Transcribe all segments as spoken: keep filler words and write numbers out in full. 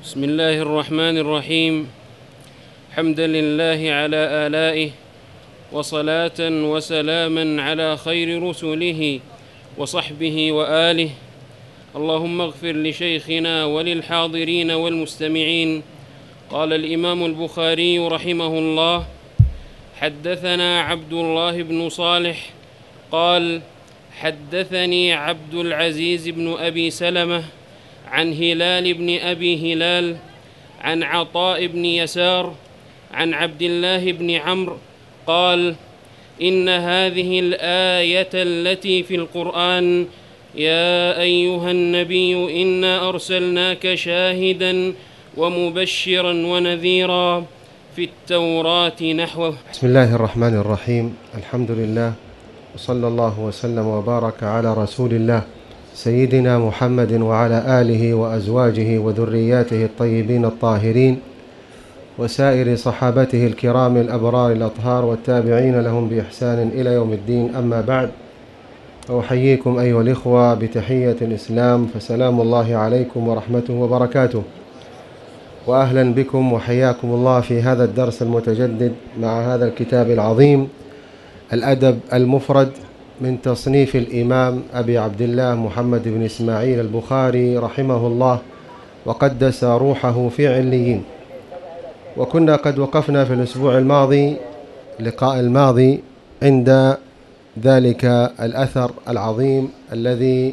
بسم الله الرحمن الرحيم. حمدا لله على آلائه، وصلاة وسلاما على خير رسله وصحبه وآله. اللهم اغفر لشيخنا وللحاضرين والمستمعين. قال الإمام البخاري رحمه الله: حدثنا عبد الله بن صالح قال: حدثني عبد العزيز بن أبي سلمة عن هلال بن أبي هلال عن عطاء بن يسار عن عبد الله بن عمرو قال: إن هذه الآية التي في القرآن: يا أيها النبي إنا أرسلناك شاهدا ومبشرا ونذيرا، في التوراة نحوه. بسم الله الرحمن الرحيم. الحمد لله، وصلى الله وسلم وبارك على رسول الله سيدنا محمد وعلى آله وأزواجه وذرياته الطيبين الطاهرين، وسائر صحابته الكرام الأبرار الأطهار، والتابعين لهم بإحسان إلى يوم الدين. أما بعد، أحييكم أيها الإخوة بتحية الإسلام، فسلام الله عليكم ورحمته وبركاته، وأهلا بكم وحياكم الله في هذا الدرس المتجدد مع هذا الكتاب العظيم، الأدب المفرد، من تصنيف الإمام أبي عبد الله محمد بن إسماعيل البخاري رحمه الله وقدس روحه في عليين. وكنا قد وقفنا في الأسبوع الماضي اللقاء الماضي عند ذلك الأثر العظيم الذي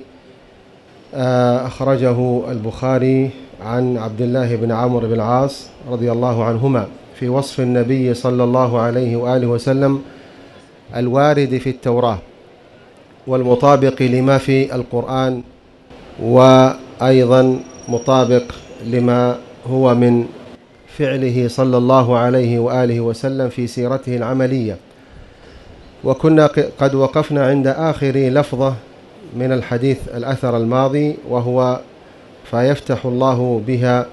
أخرجه البخاري عن عبد الله بن عمرو بن العاص رضي الله عنهما في وصف النبي صلى الله عليه وآله وسلم الوارد في التوراة والمطابق لما في القرآن، وأيضا مطابق لما هو من فعله صلى الله عليه وآله وسلم في سيرته العملية. وكنا قد وقفنا عند آخر لفظة من الحديث الأثر الماضي، وهو: فيفتح الله بها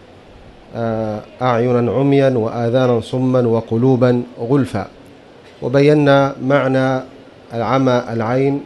أعينا عميا وآذانا صما وقلوبا غلفا. وبينا معنى العمى العين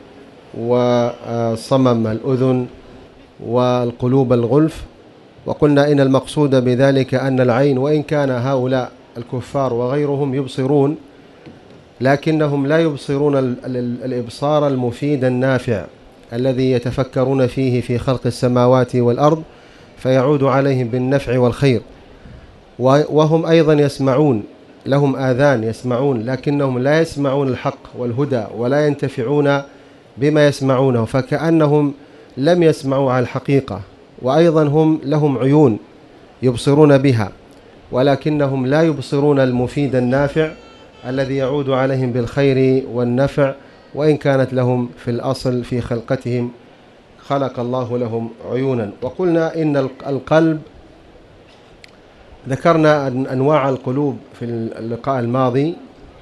وصمم الأذن والقلوب الغلف، وقلنا إن المقصود بذلك أن العين، وإن كان هؤلاء الكفار وغيرهم يبصرون، لكنهم لا يبصرون الإبصار المفيد النافع الذي يتفكرون فيه في خلق السماوات والأرض فيعود عليهم بالنفع والخير. وهم أيضا يسمعون، لهم آذان يسمعون، لكنهم لا يسمعون الحق والهدى ولا ينتفعون بما يسمعونه، فكأنهم لم يسمعوا على الحقيقة. وأيضا هم لهم عيون يبصرون بها، ولكنهم لا يبصرون المفيد النافع الذي يعود عليهم بالخير والنفع، وإن كانت لهم في الأصل في خلقتهم خلق الله لهم عيونا. وقلنا إن القلب، ذكرنا أنواع القلوب في اللقاء الماضي،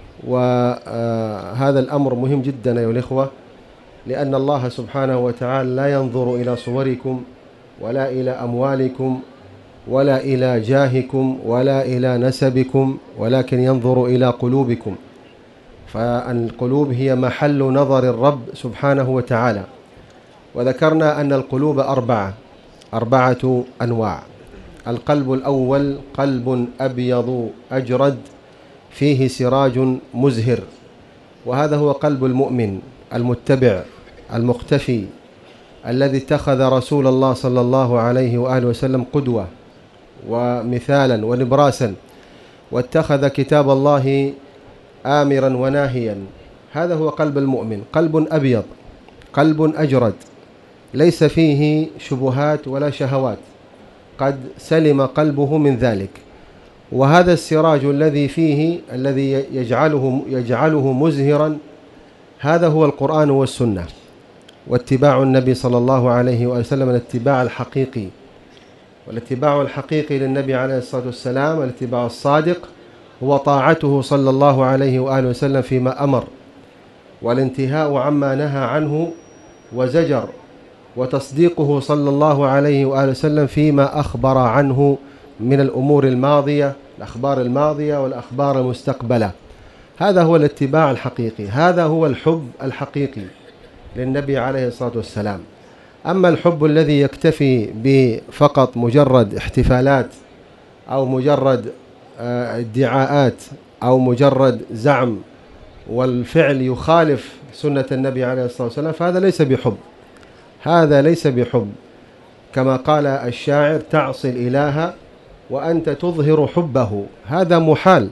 وهذا الأمر مهم جدا أيها الإخوة، لأن الله سبحانه وتعالى لا ينظر إلى صوركم ولا إلى أموالكم ولا إلى جاهكم ولا إلى نسبكم، ولكن ينظر إلى قلوبكم. فالقلوب هي محل نظر الرب سبحانه وتعالى. وذكرنا أن القلوب أربعة أربعة أنواع. القلب الأول قلب أبيض أجرد فيه سراج مزهر، وهذا هو قلب المؤمن المتبع المختفي، الذي اتخذ رسول الله صلى الله عليه وآله وسلم قدوة ومثالا ونبراسا، واتخذ كتاب الله آمرا وناهيا. هذا هو قلب المؤمن، قلب أبيض، قلب أجرد، ليس فيه شبهات ولا شهوات، قد سلم قلبه من ذلك. وهذا السراج الذي فيه، الذي يجعله يجعله مزهرا، هذا هو القرآن والسنة، واتباع النبي صلى الله عليه وسلم، الاتباع الحقيقي. والاتباع الحقيقي للنبي عليه الصلاة والسلام، الاتباع الصادق، هو طاعته صلى الله عليه وآله وسلم فيما أمر، والانتهاء عما نهى عنه وزجر، وتصديقه صلى الله عليه وآله وسلم فيما أخبر عنه من الأمور الماضية، الأخبار الماضية والأخبار المستقبلة. هذا هو الاتباع الحقيقي، هذا هو الحب الحقيقي للنبي عليه الصلاة والسلام. أما الحب الذي يكتفي بفقط مجرد احتفالات أو مجرد ادعاءات أو مجرد زعم والفعل يخالف سنة النبي عليه الصلاة والسلام، فهذا ليس بحب، هذا ليس بحب. كما قال الشاعر: تعصي الإله وأنت تظهر حبه. هذا محال،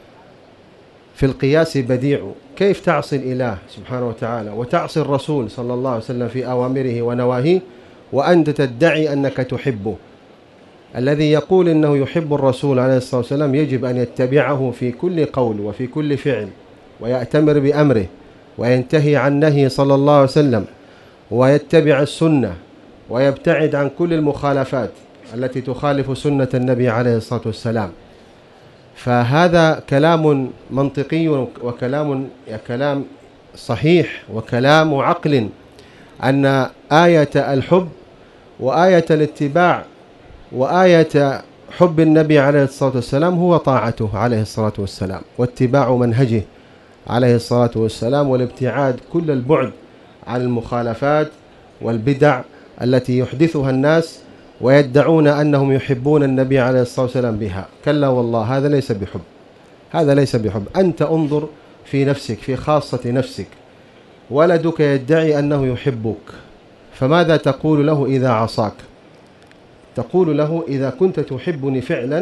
في القياس بديع. كيف تعصي الإله سبحانه وتعالى وتعصي الرسول صلى الله عليه وسلم في أوامره ونواهيه وأنت تدعي أنك تحبه؟ الذي يقول إنه يحب الرسول عليه الصلاة والسلام يجب أن يتبعه في كل قول وفي كل فعل، ويأتمر بأمره وينتهي عن نهيه صلى الله عليه وسلم، ويتبع السنة ويبتعد عن كل المخالفات التي تخالف سنة النبي عليه الصلاة والسلام. فهذا كلام منطقي وكلام كلام صحيح وكلام عقل، أن آية الحب وآية الاتباع وآية حب النبي عليه الصلاة والسلام هو طاعته عليه الصلاة والسلام واتباع منهجه عليه الصلاة والسلام، والابتعاد كل البعد عن المخالفات والبدع التي يحدثها الناس ويدعون أنهم يحبون النبي عليه الصلاة والسلام بها. كلا والله، هذا ليس بحب، هذا ليس بحب. أنت انظر في نفسك، في خاصة نفسك. ولدك يدعي أنه يحبك، فماذا تقول له إذا عصاك؟ تقول له: إذا كنت تحبني فعلا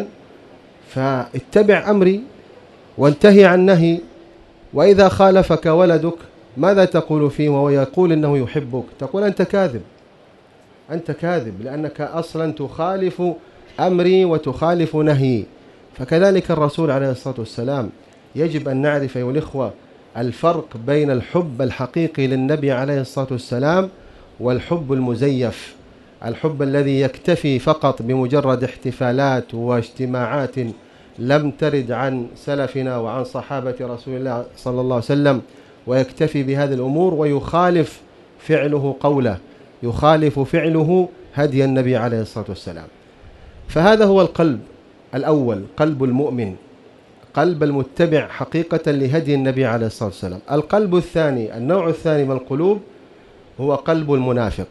فاتبع أمري وانتهي عن نهي. وإذا خالفك ولدك ماذا تقول فيه وهو يقول إنه يحبك؟ تقول: أنت كاذب، أنت كاذب، لأنك أصلا تخالف أمري وتخالف نهي. فكذلك الرسول عليه الصلاة والسلام يجب أن نعرف أيها الإخوة الفرق بين الحب الحقيقي للنبي عليه الصلاة والسلام والحب المزيف، الحب الذي يكتفي فقط بمجرد احتفالات واجتماعات لم ترد عن سلفنا وعن صحابة رسول الله صلى الله عليه وسلم، ويكتفي بهذه الأمور ويخالف فعله قوله، يخالف فعله هدي النبي عليه الصلاة والسلام. فهذا هو القلب الأول، قلب المؤمن، قلب المتبع حقيقة لهدي النبي عليه الصلاة والسلام. القلب الثاني، النوع الثاني من القلوب، هو قلب المنافق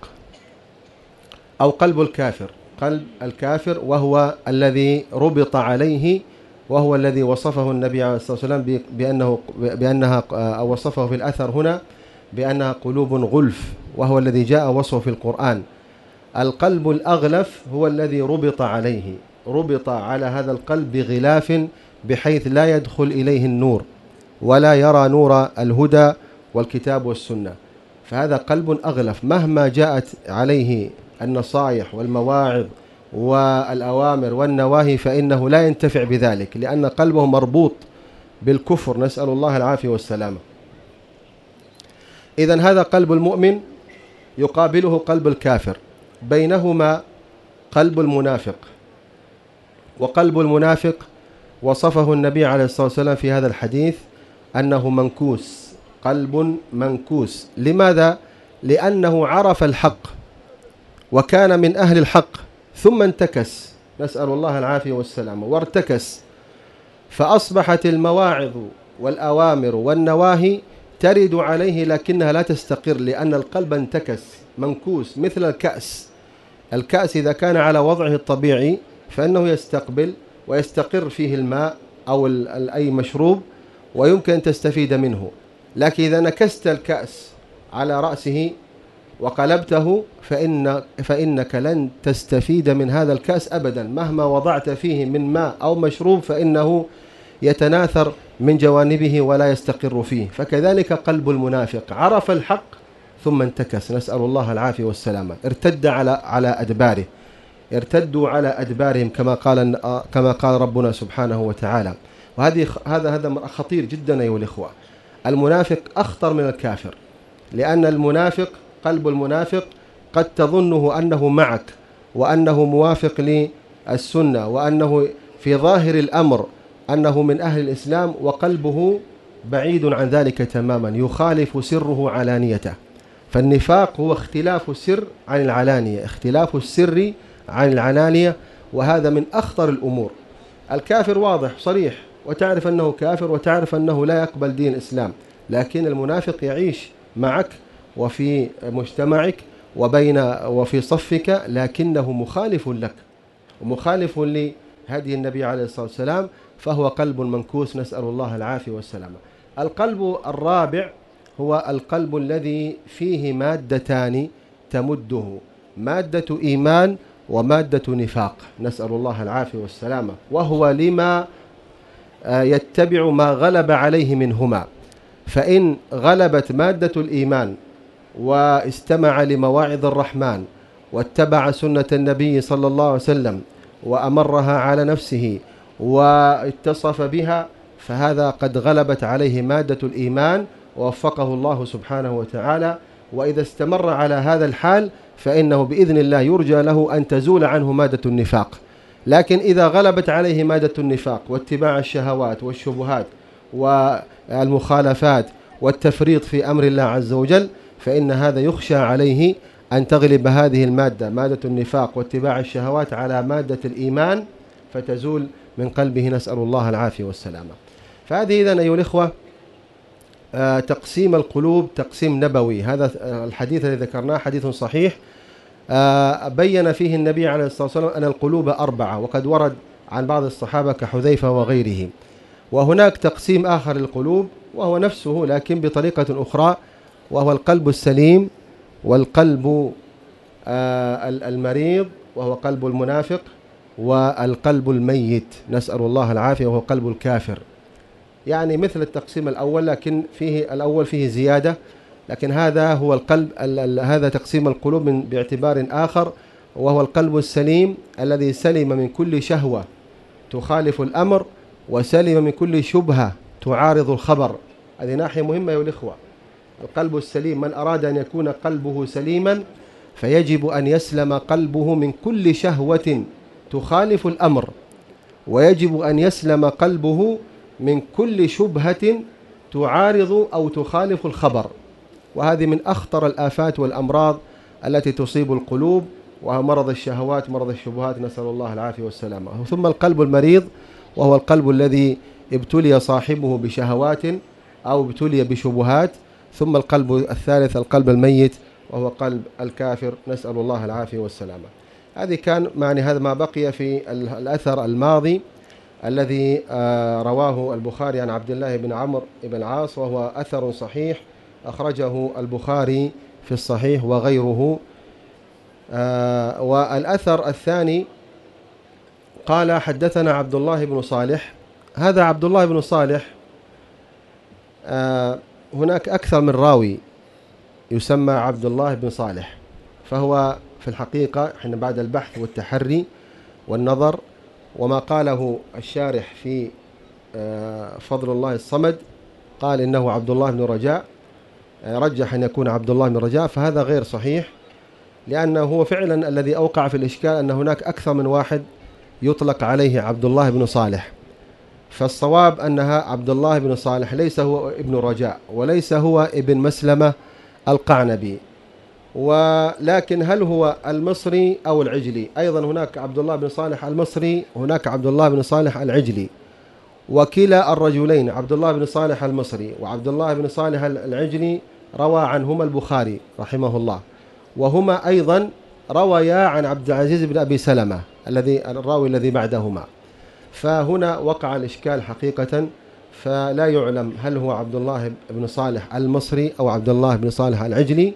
أو قلب الكافر. قلب الكافر وهو الذي ربط عليه، وهو الذي وصفه النبي عليه الصلاة والسلام بأنه بأنها أو وصفه في الأثر هنا بأنها قلوب غلف، وهو الذي جاء وصفه في القرآن. القلب الأغلف هو الذي ربط عليه، ربط على هذا القلب بغلاف بحيث لا يدخل إليه النور ولا يرى نور الهدى والكتاب والسنة. فهذا قلب أغلف، مهما جاءت عليه النصائح والمواعظ والأوامر والنواهي فإنه لا ينتفع بذلك، لأن قلبه مربوط بالكفر، نسأل الله العافية والسلامة. إذن هذا قلب المؤمن يقابله قلب الكافر، بينهما قلب المنافق. وقلب المنافق وصفه النبي عليه الصلاة والسلام في هذا الحديث أنه منكوس، قلب منكوس. لماذا؟ لأنه عرف الحق وكان من أهل الحق ثم انتكس، نسأل الله العافية والسلامة، وارتكس، فأصبحت المواعظ والأوامر والنواهي ترد عليه لكنها لا تستقر، لأن القلب انتكس منكوس. مثل الكأس، الكأس إذا كان على وضعه الطبيعي فإنه يستقبل ويستقر فيه الماء أو أي مشروب ويمكن أن تستفيد منه، لكن إذا نكست الكأس على رأسه وقلبته فإن فإنك لن تستفيد من هذا الكأس أبدا، مهما وضعت فيه من ماء أو مشروب فإنه يتناثر من جوانبه ولا يستقر فيه. فكذلك قلب المنافق، عرف الحق ثم انتكس، نسأل الله العافية والسلامة، ارتد على على أدباره، ارتدوا على أدبارهم كما قال كما قال ربنا سبحانه وتعالى. وهذه هذا هذا خطير جدا أيها الإخوة. المنافق أخطر من الكافر، لأن المنافق، قلب المنافق قد تظنه أنه معك وأنه موافق للسنة وأنه في ظاهر الأمر أنه من أهل الإسلام، وقلبه بعيد عن ذلك تماما، يخالف سره علانيته. فالنفاق هو اختلاف السر عن العلانية، اختلاف السر عن العلانية، وهذا من أخطر الأمور. الكافر واضح صريح وتعرف أنه كافر وتعرف أنه لا يقبل دين الإسلام، لكن المنافق يعيش معك وفي مجتمعك وبين وفي صفك، لكنه مخالف لك ومخالف لهدي النبي عليه الصلاة والسلام، فهو قلب منكوس، نسأل الله العافية والسلامة. القلب الرابع هو القلب الذي فيه مادتان تمده، مادة إيمان ومادة نفاق، نسأل الله العافية والسلامة، وهو لما يتبع ما غلب عليه منهما. فإن غلبت مادة الإيمان واستمع لمواعظ الرحمن واتبع سنة النبي صلى الله عليه وسلم وأمرها على نفسه واتصف بها، فهذا قد غلبت عليه مادة الإيمان ووفقه الله سبحانه وتعالى. وإذا استمر على هذا الحال فإنه بإذن الله يرجى له أن تزول عنه مادة النفاق. لكن إذا غلبت عليه مادة النفاق واتباع الشهوات والشبهات والمخالفات والتفريط في أمر الله عز وجل، فإن هذا يخشى عليه أن تغلب هذه المادة، مادة النفاق واتباع الشهوات، على مادة الإيمان فتزول من قلبه، نسأل الله العافية والسلامة. فهذه إذن أيها الإخوة تقسيم القلوب تقسيم نبوي. هذا الحديث الذي ذكرناه حديث صحيح بين فيه النبي عليه الصلاة والسلام أن القلوب أربعة، وقد ورد عن بعض الصحابة كحذيفة وغيره. وهناك تقسيم آخر للقلوب وهو نفسه لكن بطريقة أخرى، وهو القلب السليم والقلب المريض وهو قلب المنافق، والقلب الميت نسأل الله العافية وهو قلب الكافر. يعني مثل التقسيم الأول، لكن فيه الأول فيه زيادة، لكن هذا هو القلب، هذا تقسيم القلوب من باعتبار آخر، وهو القلب السليم الذي سلم من كل شهوة تخالف الأمر، وسلم من كل شبهة تعارض الخبر. هذه ناحية مهمة يا الإخوة. القلب السليم، من أراد أن يكون قلبه سليما فيجب أن يسلم قلبه من كل شهوة تخالف الأمر، ويجب أن يسلم قلبه من كل شبهة تعارض أو تخالف الخبر. وهذه من أخطر الآفات والأمراض التي تصيب القلوب، وهو مرض الشهوات، مرض الشبهات، نسأل الله العافية والسلامة. ثم القلب المريض وهو القلب الذي ابتلي صاحبه بشهوات أو ابتلي بشبهات. ثم القلب الثالث القلب الميت وهو قلب الكافر، نسأل الله العافية والسلامة. هذه كان معني هذا ما بقي في الأثر الماضي الذي رواه البخاري عن عبد الله بن عمرو بن العاص، وهو أثر صحيح أخرجه البخاري في الصحيح وغيره. والأثر الثاني قال حدثنا عبد الله بن صالح. هذا عبد الله بن صالح هناك أكثر من راوي يسمى عبد الله بن صالح، فهو في الحقيقة حين بعد البحث والتحري والنظر وما قاله الشارح في فضل الله الصمد قال إنه عبد الله بن رجاء، رجح أن يكون عبد الله بن رجاء، فهذا غير صحيح، لأنه هو فعلا الذي أوقع في الإشكال أن هناك أكثر من واحد يطلق عليه عبد الله بن صالح. فالصواب أنها عبد الله بن صالح، ليس هو ابن رجاء وليس هو ابن مسلمة القعنبي، ولكن هل هو المصري أو العجلي؟ أيضا هناك عبد الله بن صالح المصري، هناك عبد الله بن صالح العجلي، وكلا الرجلين عبد الله بن صالح المصري وعبد الله بن صالح العجلي روى عنهما البخاري رحمه الله، وهما أيضا رويا عن عبد العزيز بن أبي سلمة الذي الراوي الذي بعدهما. فهنا وقع الإشكال حقيقة، فلا يعلم هل هو عبد الله بن صالح المصري أو عبد الله بن صالح العجلي،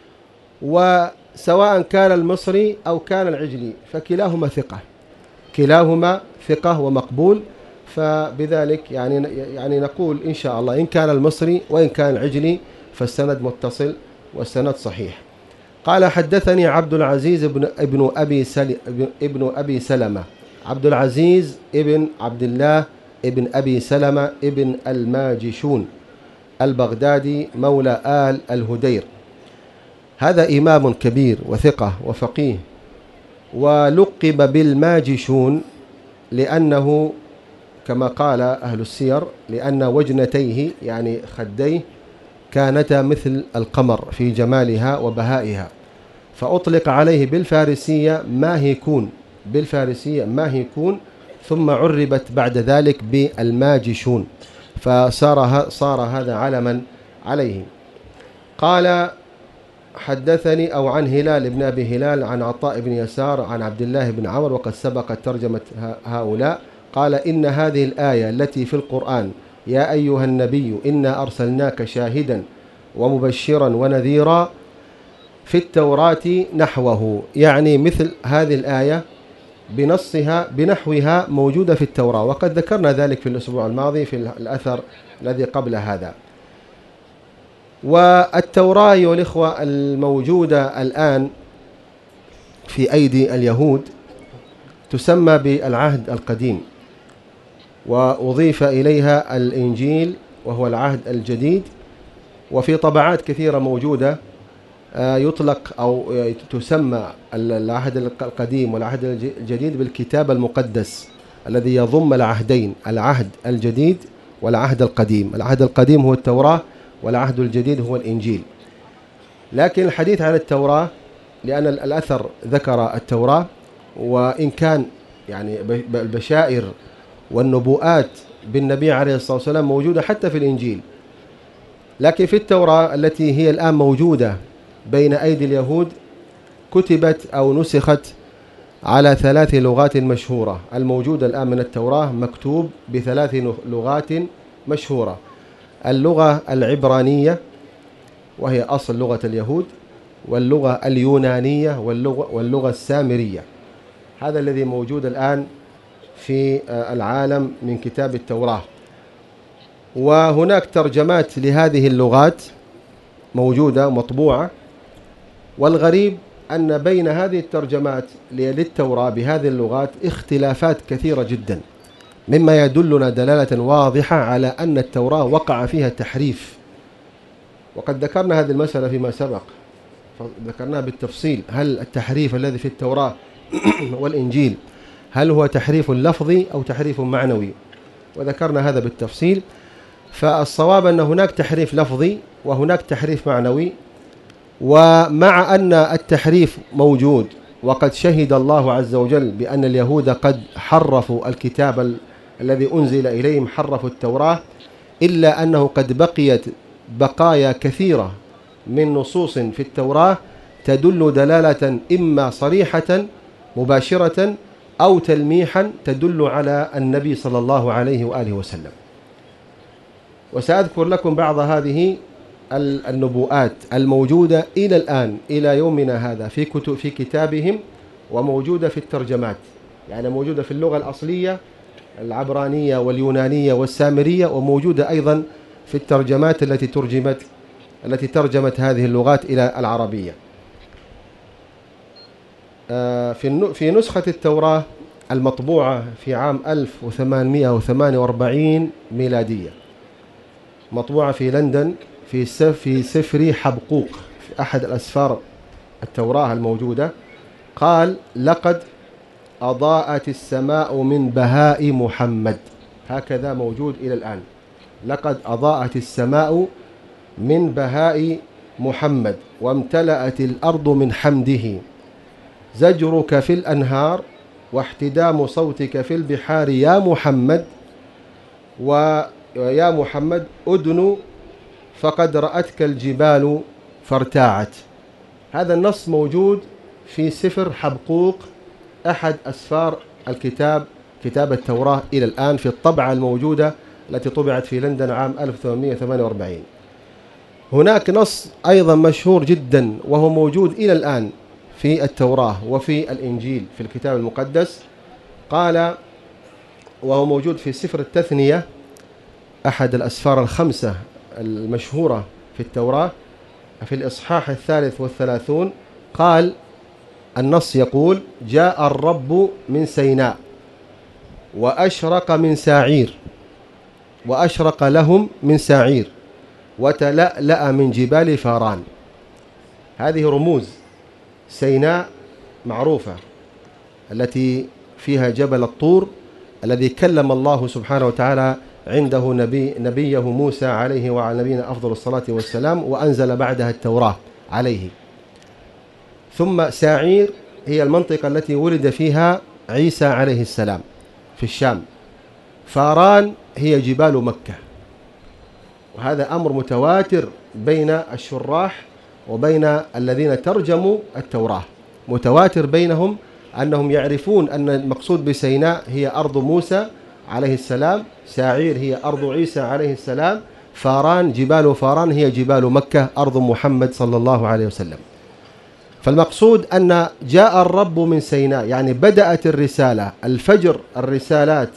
وسواء كان المصري أو كان العجلي فكلاهما ثقة، كلاهما ثقة ومقبول. فبذلك يعني يعني نقول إن شاء الله إن كان المصري وإن كان العجلي فالسند متصل والسند صحيح. قال حدثني عبد العزيز ابن ابن أبي سل ابن أبي سلمة، عبد العزيز ابن عبد الله ابن أبي سلمة ابن الماجشون البغدادي مولى آل الهدير. هذا إمام كبير وثقة وفقيه، ولقب بالماجشون لأنه كما قال أهل السير لأن وجنتيه يعني خديه كانتا مثل القمر في جمالها وبهائها، فأطلق عليه بالفارسية ماهيكون، بالفارسية ماهيكون، ثم عربت بعد ذلك بالماجشون، فصار صار هذا علما عليه. قال حدثني أو عن هلال بن أبي هلال عن عطاء بن يسار عن عبد الله بن عمر، وقد سبقت ترجمة هؤلاء. قال: إن هذه الآية التي في القرآن يا أيها النبي إنا أرسلناك شاهدا ومبشرا ونذيرا في التوراة نحوه، يعني مثل هذه الآية بنصها بنحوها موجودة في التوراة، وقد ذكرنا ذلك في الأسبوع الماضي في الأثر الذي قبل هذا. والتوراة أيها الإخوة الموجودة الآن في أيدي اليهود تسمى بالعهد القديم، وأضيف إليها الإنجيل وهو العهد الجديد، وفي طبعات كثيرة موجودة يطلق أو تسمى العهد القديم والعهد الجديد بالكتاب المقدس الذي يضم العهدين، العهد الجديد والعهد القديم. العهد القديم هو التوراة والعهد الجديد هو الإنجيل. لكن الحديث عن التوراة لأن الأثر ذكر التوراة، وإن كان يعني البشائر والنبوءات بالنبي عليه الصلاة والسلام موجودة حتى في الإنجيل، لكن في التوراة التي هي الآن موجودة بين أيدي اليهود كتبت أو نسخت على ثلاث لغات مشهورة. الموجودة الآن من التوراة مكتوب بثلاث لغات مشهورة: اللغة العبرانية وهي أصل لغة اليهود، واللغة اليونانية، واللغة, واللغة السامرية. هذا الذي موجود الآن في العالم من كتاب التوراة. وهناك ترجمات لهذه اللغات موجودة مطبوعة، والغريب أن بين هذه الترجمات للتوراة بهذه اللغات اختلافات كثيرة جدا، مما يدلنا دلالة واضحة على أن التوراة وقع فيها تحريف. وقد ذكرنا هذه المسألة فيما سبق، ذكرناها بالتفصيل. هل التحريف الذي في التوراة والإنجيل هل هو تحريف لفظي أو تحريف معنوي؟ وذكرنا هذا بالتفصيل. فالصواب أن هناك تحريف لفظي وهناك تحريف معنوي. ومع أن التحريف موجود، وقد شهد الله عز وجل بأن اليهود قد حرفوا الكتاب ال الذي أنزل إليهم، حرفوا التوراة، إلا أنه قد بقيت بقايا كثيرة من نصوص في التوراة تدل دلالة إما صريحة مباشرة أو تلميحا تدل على النبي صلى الله عليه وآله وسلم. وسأذكر لكم بعض هذه النبوءات الموجودة إلى الآن إلى يومنا هذا في كتب في كتابهم، وموجودة في الترجمات، يعني موجودة في اللغة الأصلية العبرانية واليونانية والسامرية، وموجودة أيضا في الترجمات التي ترجمت التي ترجمت هذه اللغات إلى العربية. في في نسخة التوراة المطبوعة في عام ألف وثمانمائة وثمانية وأربعين ميلادية، مطبوعة في لندن في في سفر حبقوق في أحد الأسفار التوراة الموجودة، قال: لقد أضاءت السماء من بهاء محمد. هكذا موجود إلى الآن: لقد أضاءت السماء من بهاء محمد وامتلأت الأرض من حمده، زجرك في الأنهار واحتدام صوتك في البحار يا محمد، ويا محمد أدن فقد رأتك الجبال فارتاعت. هذا النص موجود في سفر حبقوق أحد أسفار الكتاب كتاب التوراة إلى الآن في الطبعة الموجودة التي طبعت في لندن عام ألف وثمانمائة وثمانية وأربعين. هناك نص أيضا مشهور جدا وهو موجود إلى الآن في التوراة وفي الإنجيل في الكتاب المقدس، قال وهو موجود في سفر التثنية أحد الأسفار الخمسة المشهورة في التوراة في الإصحاح الثالث والثلاثون، قال النص يقول: جاء الرب من سيناء وأشرق من ساعير وأشرق لهم من ساعير وتلألأ من جبال فاران. هذه رموز. سيناء معروفة التي فيها جبل الطور الذي كلم الله سبحانه وتعالى عنده نبي نبيه موسى عليه وعلى نبينا أفضل الصلاة والسلام، وأنزل بعدها التوراة عليه. ثم ساعير هي المنطقة التي ولد فيها عيسى عليه السلام في الشام. فاران هي جبال مكة. وهذا أمر متواتر بين الشراح وبين الذين ترجموا التوراة، متواتر بينهم أنهم يعرفون أن المقصود بسيناء هي أرض موسى عليه السلام، ساعير هي أرض عيسى عليه السلام، فاران جبال فاران هي جبال مكة أرض محمد صلى الله عليه وسلم. فالمقصود أن جاء الرب من سيناء، يعني بدأت الرسالة، الفجر الرسالات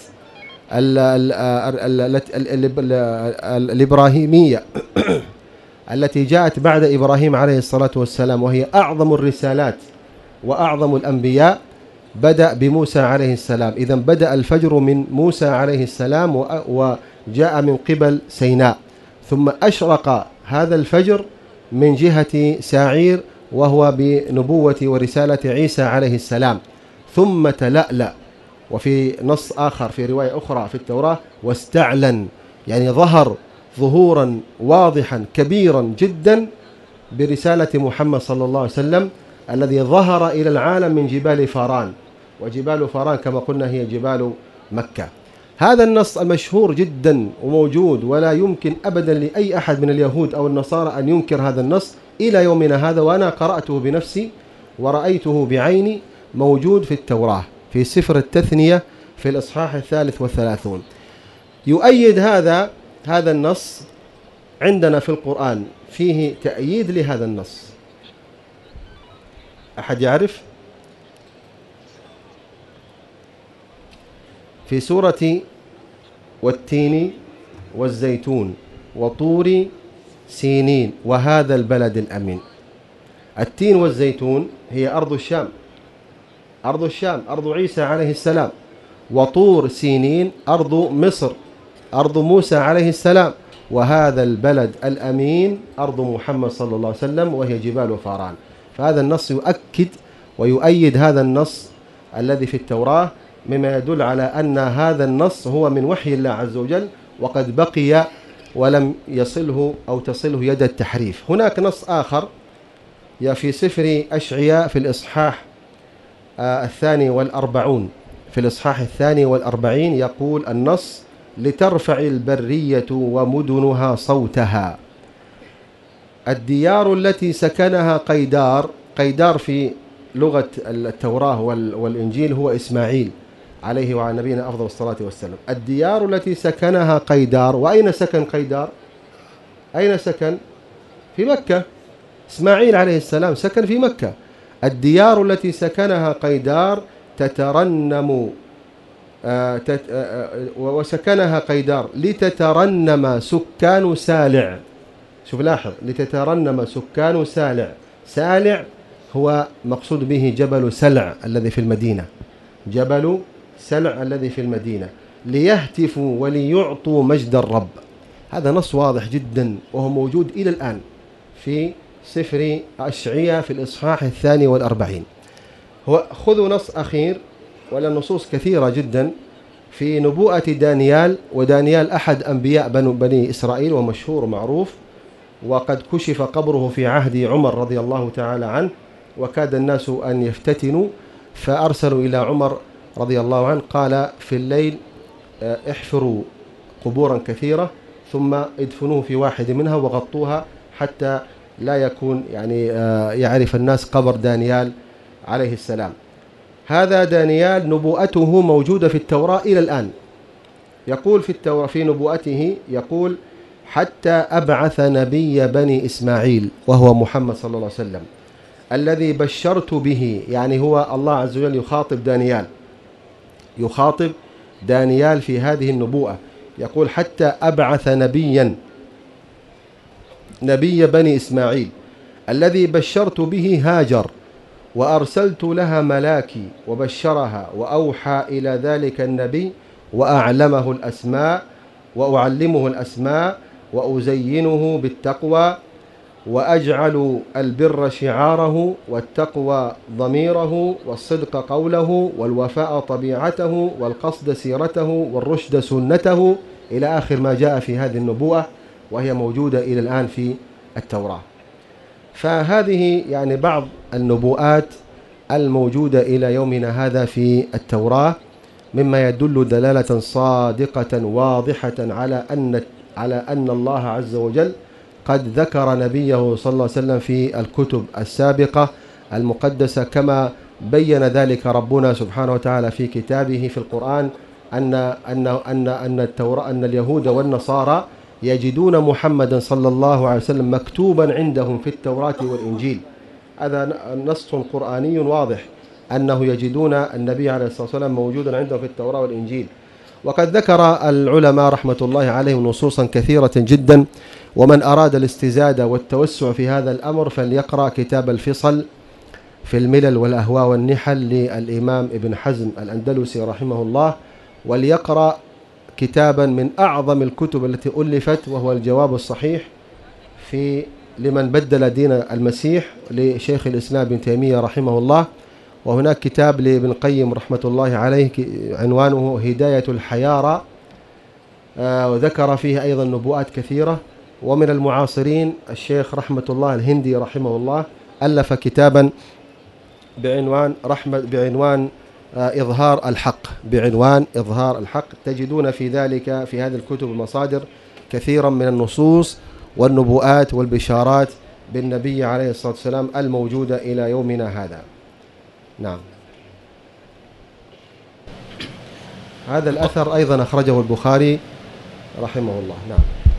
الإبراهيمية التي جاءت بعد إبراهيم عليه الصلاة والسلام، وهي أعظم الرسالات وأعظم الأنبياء، بدأ بموسى عليه السلام. إذن بدأ الفجر من موسى عليه السلام وجاء من قبل سيناء، ثم أشرق هذا الفجر من جهة ساعير وهو بنبوة ورسالة عيسى عليه السلام، ثم تلألأ. وفي نص آخر في رواية أخرى في التوراة واستعلن، يعني ظهر ظهورا واضحا كبيرا جدا برسالة محمد صلى الله عليه وسلم، الذي ظهر إلى العالم من جبال فاران، وجبال فاران كما قلنا هي جبال مكة. هذا النص المشهور جدا وموجود، ولا يمكن أبدا لأي أحد من اليهود أو النصارى أن ينكر هذا النص إلى يومنا هذا، وأنا قرأته بنفسي ورأيته بعيني، موجود في التوراة في سفر التثنية في الإصحاح الثالث والثلاثون. يؤيد هذا هذا النص عندنا في القرآن، فيه تأييد لهذا النص. أحد يعرف؟ في سورة والتين والزيتون وطور سينين وهذا البلد الأمين. التين والزيتون هي أرض الشام، أرض الشام أرض عيسى عليه السلام، وطور سينين أرض مصر أرض موسى عليه السلام، وهذا البلد الأمين أرض محمد صلى الله عليه وسلم وهي جبال فاران. فهذا النص يؤكد ويؤيد هذا النص الذي في التوراة، مما يدل على أن هذا النص هو من وحي الله عز وجل، وقد بقي ولم يصله أو تصله يد التحريف. هناك نص آخر في سفر أشعياء في الإصحاح الثاني والأربعون في الإصحاح الثاني والأربعين يقول النص: لترفع البرية ومدنها صوتها. الديار التي سكنها قيدار، قيدار في لغة التوراة والإنجيل هو إسماعيل عليه وعلى نبينا أفضل الصلاة والسلام. الديار التي سكنها قيدار، وأين سكن قيدار؟ أين سكن؟ في مكة. إسماعيل عليه السلام سكن في مكة. الديار التي سكنها قيدار تترنم آه تت آه وسكنها قيدار لتترنم سكان سالع. شوف لاحظ، لتترنم سكان سالع. سالع هو مقصود به جبل سلع الذي في المدينة، جبل سلع الذي في المدينة، ليهتفوا وليعطوا مجد الرب. هذا نص واضح جدا وهو موجود إلى الآن في سفر أشعياء في الإصحاح الثاني والأربعين. هو خذوا نص أخير، ولا نصوص كثيرة جدا في نبوءة دانيال. ودانيال أحد أنبياء بني إسرائيل ومشهور ومعروف، وقد كشف قبره في عهد عمر رضي الله تعالى عنه، وكاد الناس أن يفتتنوا، فأرسلوا إلى عمر رضي الله عنه قال في الليل احفروا قبورا كثيرة ثم ادفنوه في واحد منها وغطوها حتى لا يكون يعني يعرف الناس قبر دانيال عليه السلام. هذا دانيال نبوءته موجودة في التوراة إلى الآن. يقول في التوراة في نبوءته، يقول: حتى أبعث نبي بني إسماعيل وهو محمد صلى الله عليه وسلم الذي بشرت به. يعني هو الله عز وجل يخاطب دانيال، يخاطب دانيال في هذه النبوءة، يقول: حتى أبعث نبيا نبي بني إسماعيل الذي بشرت به هاجر، وأرسلت لها ملاكي وبشرها، وأوحى إلى ذلك النبي وأعلمه الأسماء وأعلمه الأسماء وأزينه بالتقوى، وأجعل البر شعاره، والتقوى ضميره، والصدق قوله، والوفاء طبيعته، والقصد سيرته، والرشد سنته، إلى آخر ما جاء في هذه النبوءة، وهي موجودة إلى الآن في التوراة. فهذه يعني بعض النبوءات الموجودة إلى يومنا هذا في التوراة، مما يدل دلالة صادقة واضحة على أن على أن الله عز وجل قد ذكر نبيه صلى الله عليه وسلم في الكتب السابقة المقدسة، كما بين ذلك ربنا سبحانه وتعالى في كتابه في القرآن أن أن أن أن التوراة أن اليهود والنصارى يجدون محمدا صلى الله عليه وسلم مكتوبا عندهم في التوراة والإنجيل. هذا نص قرآني واضح أنه يجدون النبي عليه الصلاة والسلام موجودا عندهم في التوراة والإنجيل. وقد ذكر العلماء رحمة الله عليهم نصوصا كثيرة جدا، ومن أراد الاستزادة والتوسع في هذا الأمر فليقرأ كتاب الفصل في الملل والأهواء والنحل للإمام ابن حزم الأندلسي رحمه الله، وليقرأ كتابا من أعظم الكتب التي ألفت وهو الجواب الصحيح في لمن بدل دين المسيح لشيخ الإسلام ابن تيمية رحمه الله. وهناك كتاب لابن القيم رحمة الله عليه عنوانه هداية الحيارى، وذكر فيه أيضا نبوءات كثيرة. ومن المعاصرين الشيخ رحمة الله الهندي رحمه الله ألف كتابا بعنوان رحمة بعنوان إظهار الحق بعنوان إظهار الحق. تجدون في ذلك في هذه الكتب المصادر كثيرا من النصوص والنبوءات والبشارات بالنبي عليه الصلاة والسلام الموجودة إلى يومنا هذا. نعم. هذا الأثر أيضا أخرجه البخاري رحمه الله. نعم.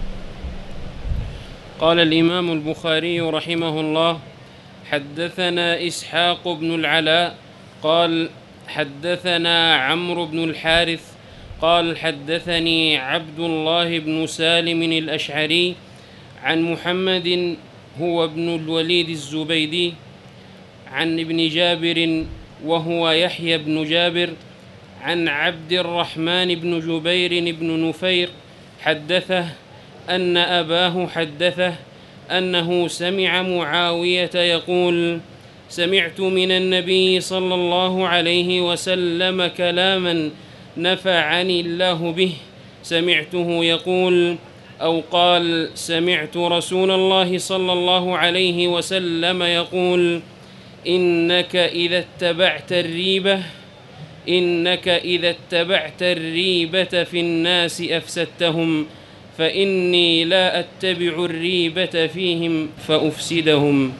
قال الإمام البخاري رحمه الله: حدثنا إسحاق بن العلاء قال حدثنا عمرو بن الحارث قال حدثني عبد الله بن سالم الأشعري عن محمد هو ابن الوليد الزبيدي عن ابن جابر وهو يحيى بن جابر عن عبد الرحمن بن جبير بن نفير حدثه أن أباه حدثه أنه سمع معاوية يقول: سمعت من النبي صلى الله عليه وسلم كلاما نفعني الله به، سمعته يقول أو قال: سمعت رسول الله صلى الله عليه وسلم يقول: إنك إذا اتبعت الريبة إنك إذا اتبعت الريبة في الناس أفسدتهم، فإني لا أتبع الريبة فيهم فأفسدهم.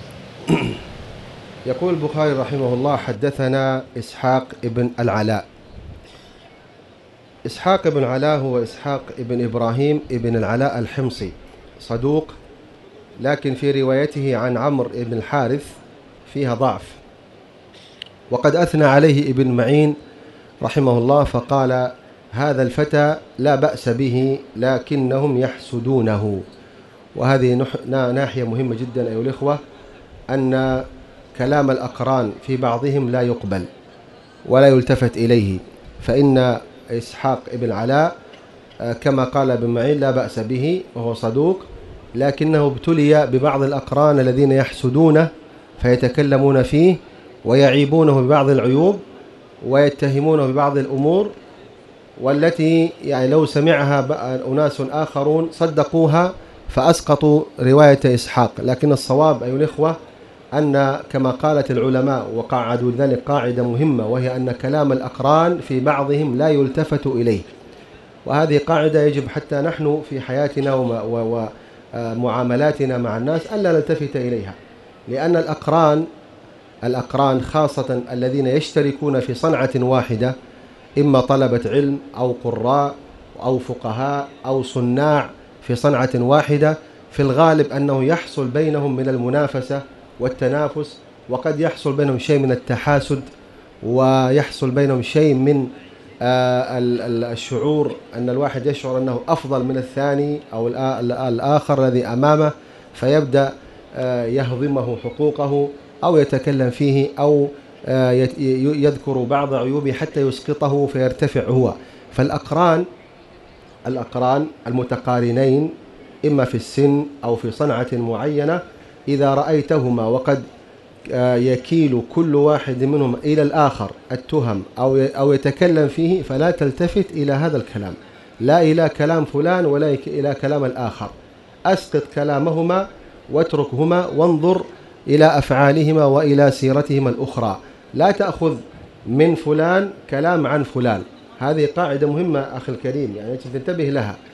يقول البخاري رحمه الله: حدثنا إسحاق ابن العلاء. إسحاق ابن العلاء هو إسحاق ابن إبراهيم ابن العلاء الحمصي، صدوق، لكن في روايته عن عمرو ابن الحارث فيها ضعف. وقد أثنى عليه ابن معين رحمه الله فقال: هذا الفتى لا بأس به لكنهم يحسدونه. وهذه ناحية مهمة جدا أيها الإخوة، أن كلام الأقران في بعضهم لا يقبل ولا يلتفت إليه، فإن إسحاق ابن العلاء كما قال ابن معين لا بأس به وهو صدوق، لكنه ابتلي ببعض الأقران الذين يحسدونه فيتكلمون فيه ويعيبونه ببعض العيوب ويتهمونه ببعض الأمور، والتي يعني لو سمعها أناس آخرون صدقوها فأسقطوا رواية إسحاق. لكن الصواب أيها الإخوة أن كما قالت العلماء وقعدوا ذلك قاعدة مهمة، وهي أن كلام الأقران في بعضهم لا يلتفت إليه. وهذه قاعدة يجب حتى نحن في حياتنا ومعاملاتنا مع الناس ألا نلتفت إليها، لأن الأقران الأقران خاصة الذين يشتركون في صنعة واحدة، إما طلبة علم أو قراء أو فقهاء أو صناع في صنعة واحدة، في الغالب أنه يحصل بينهم من المنافسة والتنافس، وقد يحصل بينهم شيء من التحاسد، ويحصل بينهم شيء من الشعور أن الواحد يشعر أنه أفضل من الثاني أو الآخر الذي أمامه، فيبدأ يهضمه حقوقه أو يتكلم فيه أو يذكر بعض عيوبه حتى يسقطه فيرتفع هو. فالأقران الأقران المتقارنين إما في السن أو في صنعة معينة، إذا رأيتهما وقد يكيل كل واحد منهم إلى الآخر التهم أو أو يتكلم فيه، فلا تلتفت إلى هذا الكلام، لا إلى كلام فلان ولا إلى كلام الآخر، أسقط كلامهما واتركهما وانظر إلى أفعالهما وإلى سيرتهما الأخرى، لا تأخذ من فلان كلام عن فلان. هذه قاعدة مهمة أخي الكريم، يعني تنتبه لها.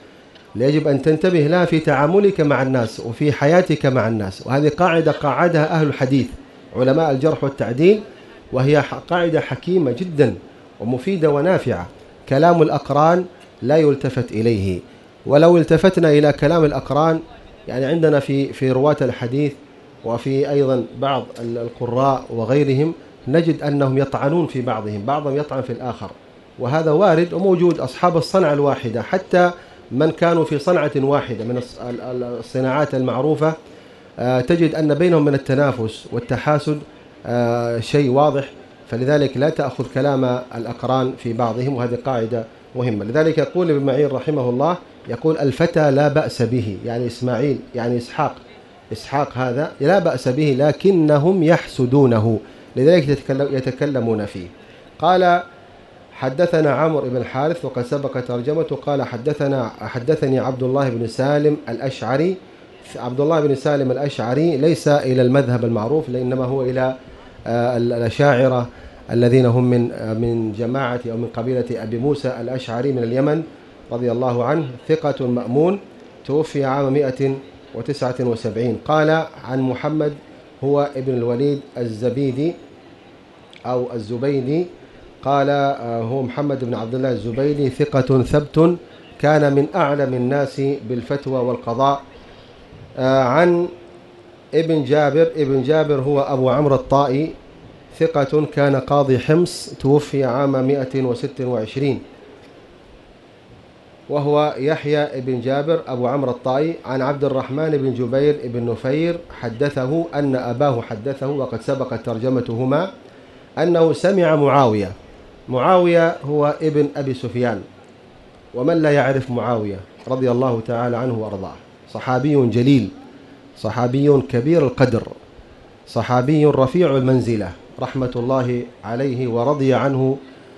يجب أن تنتبه لها في تعاملك مع الناس وفي حياتك مع الناس. وهذه قاعدة قاعدها أهل الحديث علماء الجرح والتعديل، وهي قاعدة حكيمة جدا ومفيدة ونافعة. كلام الأقران لا يلتفت إليه. ولو التفتنا إلى كلام الأقران، يعني عندنا في في رواة الحديث وفي أيضا بعض القراء وغيرهم، نجد أنهم يطعنون في بعضهم، بعضهم يطعن في الآخر، وهذا وارد وموجود. أصحاب الصنعة الواحدة، حتى من كانوا في صنعة واحدة من الصناعات المعروفة، تجد أن بينهم من التنافس والتحاسد شيء واضح. فلذلك لا تأخذ كلام الأقران في بعضهم، وهذه قاعدة مهمة. لذلك يقول ابن معين رحمه الله، يقول الفتى لا بأس به، يعني إسماعيل يعني إسحاق إسحاق هذا لا بأس به، لكنهم يحسدونه، لذلك يتكلمون فيه. قال حدثنا عمرو بن الحارث وقد سبق ترجمته. قال حدثنا حدثني عبد الله بن سالم الأشعري. عبد الله بن سالم الأشعري ليس إلى المذهب المعروف، إنما هو إلى الأشاعرة الذين هم من من جماعة أو من قبيلة أبي موسى الأشعري من اليمن رضي الله عنه، ثقة مأمون، توفي عام مئة وتسعة وسبعين. قال عن محمد هو ابن الوليد الزبيدي أو الزبيدي، قال هو محمد بن عبد الله الزبيدي، ثقة ثبت، كان من أعلم الناس بالفتوى والقضاء. عن ابن جابر ابن جابر هو أبو عمرو الطائي، ثقة، كان قاضي حمص، توفي عام مئة وستة وعشرين، وهو يحيى ابن جابر أبو عمرو الطائي. عن عبد الرحمن بن جبير بن نفير حدثه أن أباه حدثه، وقد سبقت ترجمتهما، أنه سمع معاوية. معاوية هو ابن أبي سفيان، ومن لا يعرف معاوية رضي الله تعالى عنه وأرضاه، صحابي جليل، صحابي كبير القدر، صحابي رفيع المنزلة رحمة الله عليه ورضي عنه،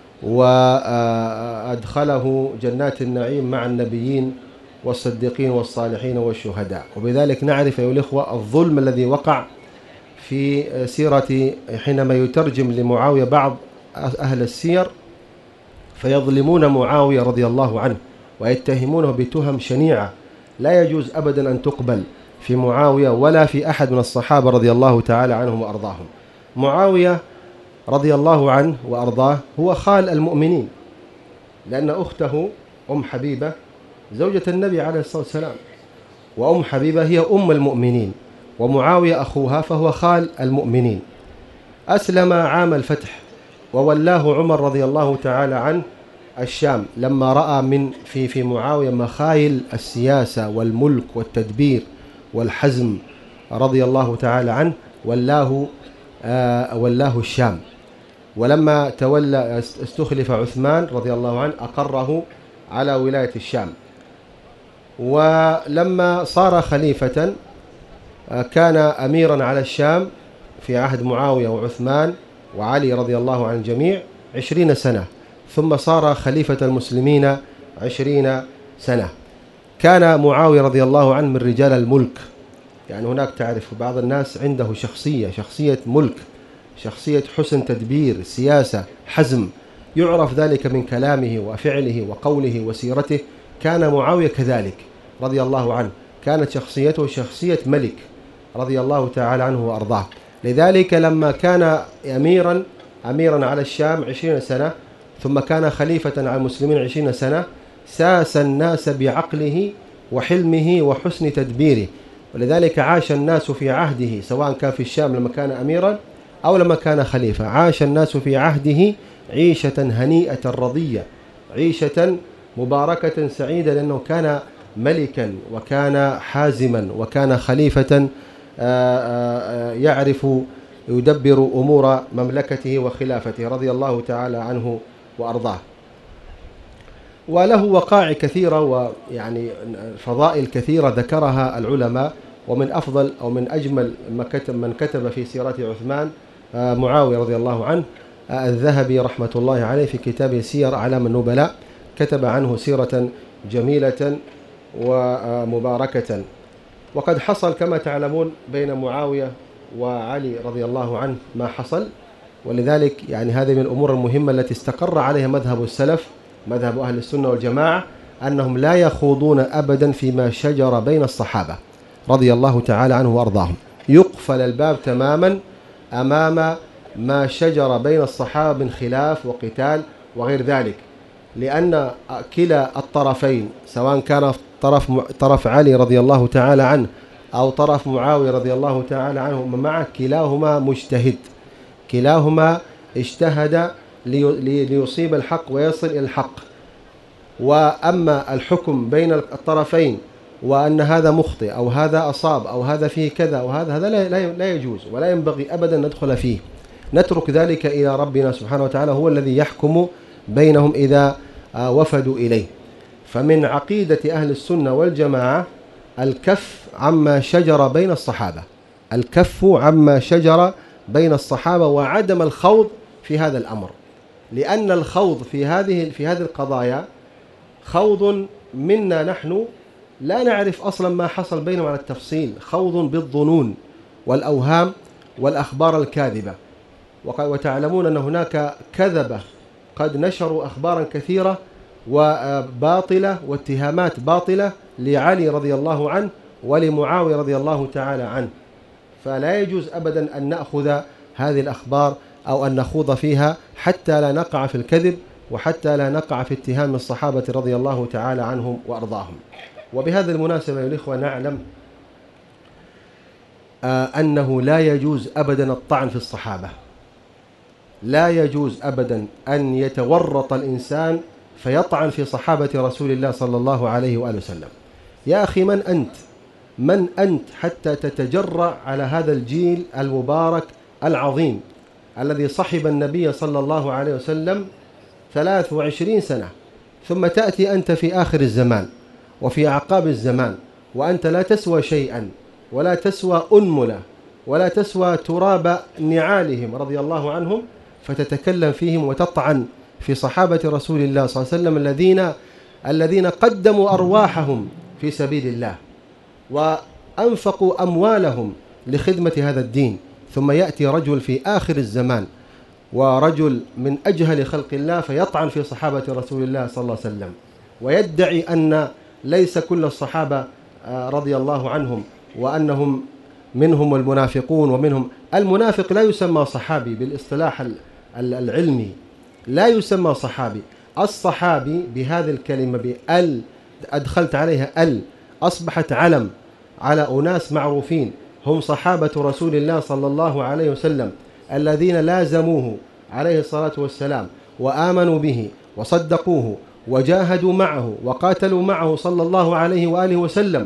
وأدخله جنات النعيم مع النبيين والصديقين والصالحين والشهداء. وبذلك نعرف أيها الإخوة الظلم الذي وقع في سيرة حينما يترجم لمعاوية بعض أهل السير، فيظلمون معاوية رضي الله عنه ويتهمونه بتهم شنيعة لا يجوز أبدا أن تقبل في معاوية ولا في أحد من الصحابة رضي الله تعالى عنهم وأرضاهم. معاوية رضي الله عنه وأرضاه هو خال المؤمنين، لأن أخته أم حبيبة زوجة النبي عليه الصلاة والسلام، وأم حبيبة هي أم المؤمنين، ومعاوية أخوها فهو خال المؤمنين. أسلم عام الفتح، وولاه عمر رضي الله تعالى عنه الشام، لما رأى من في في معاوية مخايل السياسة والملك والتدبير والحزم رضي الله تعالى عنه، ولاه آه ولاه الشام. ولما تولى استخلف عثمان رضي الله عنه أقره على ولاية الشام. ولما صار خليفة كان أميرا على الشام في عهد معاوية وعثمان وعلي رضي الله عن الجميع عشرين سنة، ثم صار خليفة المسلمين عشرين سنة. كان معاوية رضي الله عنه من رجال الملك، يعني هناك تعرف بعض الناس عنده شخصية شخصية ملك، شخصية حسن تدبير، سياسة، حزم، يعرف ذلك من كلامه وفعله وقوله وسيرته. كان معاوية كذلك رضي الله عنه، كانت شخصيته شخصية ملك رضي الله تعالى عنه وأرضاه. لذلك لما كان أميرا أميرا على الشام عشرين سنة، ثم كان خليفة على المسلمين عشرين سنة، ساس الناس بعقله وحلمه وحسن تدبيره. ولذلك عاش الناس في عهده، سواء كان في الشام لما كان أميرا أو لما كان خليفة، عاش الناس في عهده عيشة هنيئة رضية، عيشة مباركة سعيدة، لأنه كان ملكا وكان حازما وكان خليفة يعرف يدبر أمور مملكته وخلافته رضي الله تعالى عنه وأرضاه. وله وقائع كثيرة ويعني فضائل كثيرة ذكرها العلماء، ومن أفضل أو من أجمل من كتب في سيرة عثمان معاوية رضي الله عنه الذهبي رحمة الله عليه في كتابه سير أعلام النبلاء، كتب عنه سيرة جميلة ومباركة. وقد حصل كما تعلمون بين معاوية وعلي رضي الله عنه ما حصل، ولذلك يعني هذه من الأمور المهمة التي استقر عليها مذهب السلف، مذهب أهل السنة والجماعة، أنهم لا يخوضون أبدا فيما شجر بين الصحابة رضي الله تعالى عنه وأرضاهم. يقفل الباب تماما أمام ما شجر بين الصحابة من خلاف وقتال وغير ذلك، لأن كلا الطرفين سواء كان طرف طرف علي رضي الله تعالى عنه أو طرف معاوية رضي الله تعالى عنه معه، كلاهما مجتهد، كلاهما اجتهد ليصيب الحق ويصل إلى الحق. وأما الحكم بين الطرفين وأن هذا مخطئ أو هذا أصاب أو هذا فيه كذا أو هذا هذا لا لا يجوز ولا ينبغي أبدا ندخل فيه، نترك ذلك إلى ربنا سبحانه وتعالى، هو الذي يحكم بينهم إذا وفدوا إليه. فمن عقيدة أهل السنة والجماعة الكف عما شجر بين الصحابة، الكف عما شجر بين الصحابة وعدم الخوض في هذا الأمر، لأن الخوض في هذه في هذه القضايا خوض منا نحن لا نعرف أصلا ما حصل بينهم على التفصيل، خوض بالظنون والأوهام والأخبار الكاذبة. وتعلمون أن هناك كذبة قد نشروا أخبارا كثيرة وباطلة واتهامات باطلة لعلي رضي الله عنه ولمعاوية رضي الله تعالى عنه، فلا يجوز أبدا أن نأخذ هذه الأخبار أو أن نخوض فيها حتى لا نقع في الكذب وحتى لا نقع في اتهام الصحابة رضي الله تعالى عنهم وأرضاهم. وبهذه المناسبة يا الإخوة نعلم أنه لا يجوز أبدا الطعن في الصحابة، لا يجوز أبدا أن يتورط الإنسان فيطعن في صحابة رسول الله صلى الله عليه وآله وسلم. يا أخي من أنت من أنت حتى تتجرأ على هذا الجيل المبارك العظيم الذي صحب النبي صلى الله عليه وسلم ثلاث وعشرين سنة، ثم تأتي أنت في آخر الزمان وفي أعقاب الزمان وأنت لا تسوى شيئا ولا تسوى أنملة ولا تسوى تراب نعالهم رضي الله عنهم، فتتكلم فيهم وتطعن في صحابة رسول الله صلى الله عليه وسلم الذين الذين قدموا أرواحهم في سبيل الله وأنفقوا أموالهم لخدمة هذا الدين، ثم يأتي رجل في آخر الزمان ورجل من أجهل خلق الله فيطعن في صحابة رسول الله صلى الله عليه وسلم ويدعي أن ليس كل الصحابة رضي الله عنهم وأنهم منهم المنافقون ومنهم. المنافق لا يسمى صحابي بالاصطلاح العلمي، لا يسمى صحابي. الصحابي بهذه الكلمة بأل أدخلت عليها ال أصبحت علم على أناس معروفين هم صحابة رسول الله صلى الله عليه وسلم الذين لازموه عليه الصلاة والسلام وآمنوا به وصدقوه وجاهدوا معه وقاتلوا معه صلى الله عليه وآله وسلم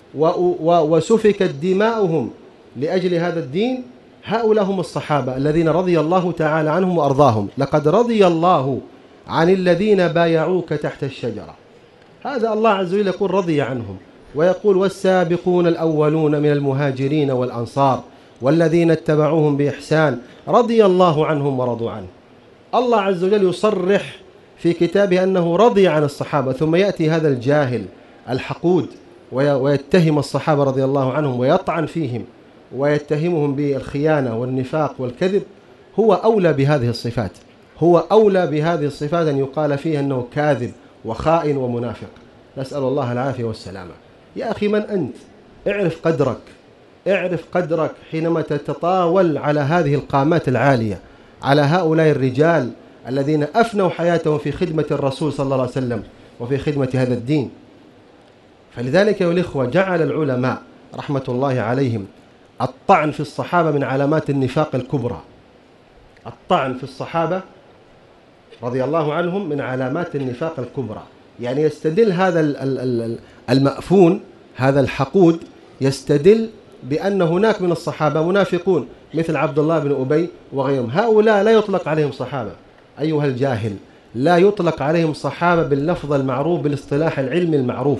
وسفكت دماؤهم لأجل هذا الدين. هؤلاء هم الصحابة الذين رضي الله تعالى عنهم وأرضاهم. لقد رضي الله عن الذين بايعوك تحت الشجرة، هذا الله عز وجل يقول رضي عنهم، ويقول والسابقون الأولون من المهاجرين والأنصار والذين اتبعوهم بإحسان رضي الله عنهم ورضوا عنه. الله عز وجل يصرح في كتابه أنه رضي عن الصحابة، ثم يأتي هذا الجاهل الحقود ويتهم الصحابة رضي الله عنهم ويطعن فيهم ويتهمهم بالخيانة والنفاق والكذب. هو أولى بهذه الصفات، هو أولى بهذه الصفات أن يقال فيه أنه كاذب وخائن ومنافق، نسأل الله العافية والسلامة. يا أخي من أنت؟ اعرف قدرك، اعرف قدرك حينما تتطاول على هذه القامات العالية، على هؤلاء الرجال الذين أفنوا حياتهم في خدمة الرسول صلى الله عليه وسلم وفي خدمة هذا الدين. فلذلك يا الإخوة جعل العلماء رحمة الله عليهم الطعن في الصحابة من علامات النفاق الكبرى. الطعن في الصحابة رضي الله عنهم من علامات النفاق الكبرى، يعني يستدل هذا المأفون هذا الحقود يستدل بأن هناك من الصحابة منافقون مثل عبد الله بن أبي وغيرهم. هؤلاء لا يطلق عليهم صحابة أيها الجاهل، لا يطلق عليهم صحابة باللفظ المعروف بالاصطلاح العلمي المعروف،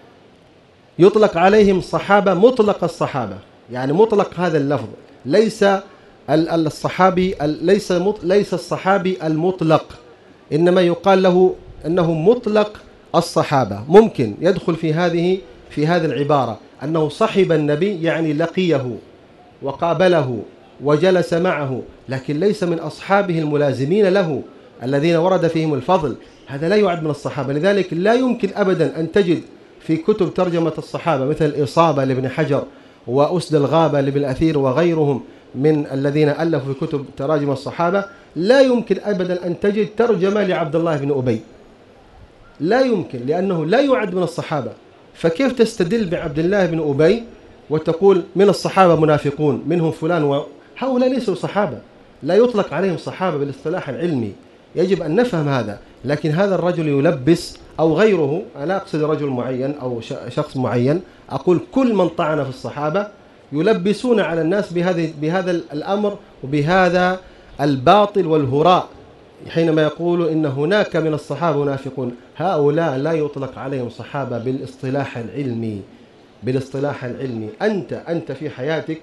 يطلق عليهم صحابة مطلق الصحابة، يعني مطلق هذا اللفظ، ليس الصحابي ليس ليس الصحابي المطلق، إنما يقال له أنه مطلق الصحابة. ممكن يدخل في هذه في هذه العبارة أنه صحب النبي يعني لقيه وقابله وجلس معه، لكن ليس من أصحابه الملازمين له الذين ورد فيهم الفضل هذا لا يعد من الصحابة. لذلك لا يمكن أبدا أن تجد في كتب ترجمة الصحابة مثل الإصابة لابن حجر وأسد الغابة لابن الأثير وغيرهم من الذين ألفوا في كتب تراجم الصحابة، لا يمكن أبدا أن تجد ترجمة لعبد الله بن أبي، لا يمكن، لأنه لا يعد من الصحابة. فكيف تستدل بعبد الله بن أبي وتقول من الصحابة منافقون منهم فلان و... هؤلاء ليسوا صحابة، لا يطلق عليهم صحابة بالاصطلاح العلمي، يجب أن نفهم هذا. لكن هذا الرجل يلبس أو غيره، لا أقصد رجل معين أو شخص معين، أقول كل من طعن في الصحابة يلبسون على الناس بهذه بهذا الأمر وبهذا الباطل والهراء حينما يقولوا إن هناك من الصحابة منافقون. هؤلاء لا يطلق عليهم صحابة بالاصطلاح العلمي، بالاصطلاح العلمي. أنت أنت في حياتك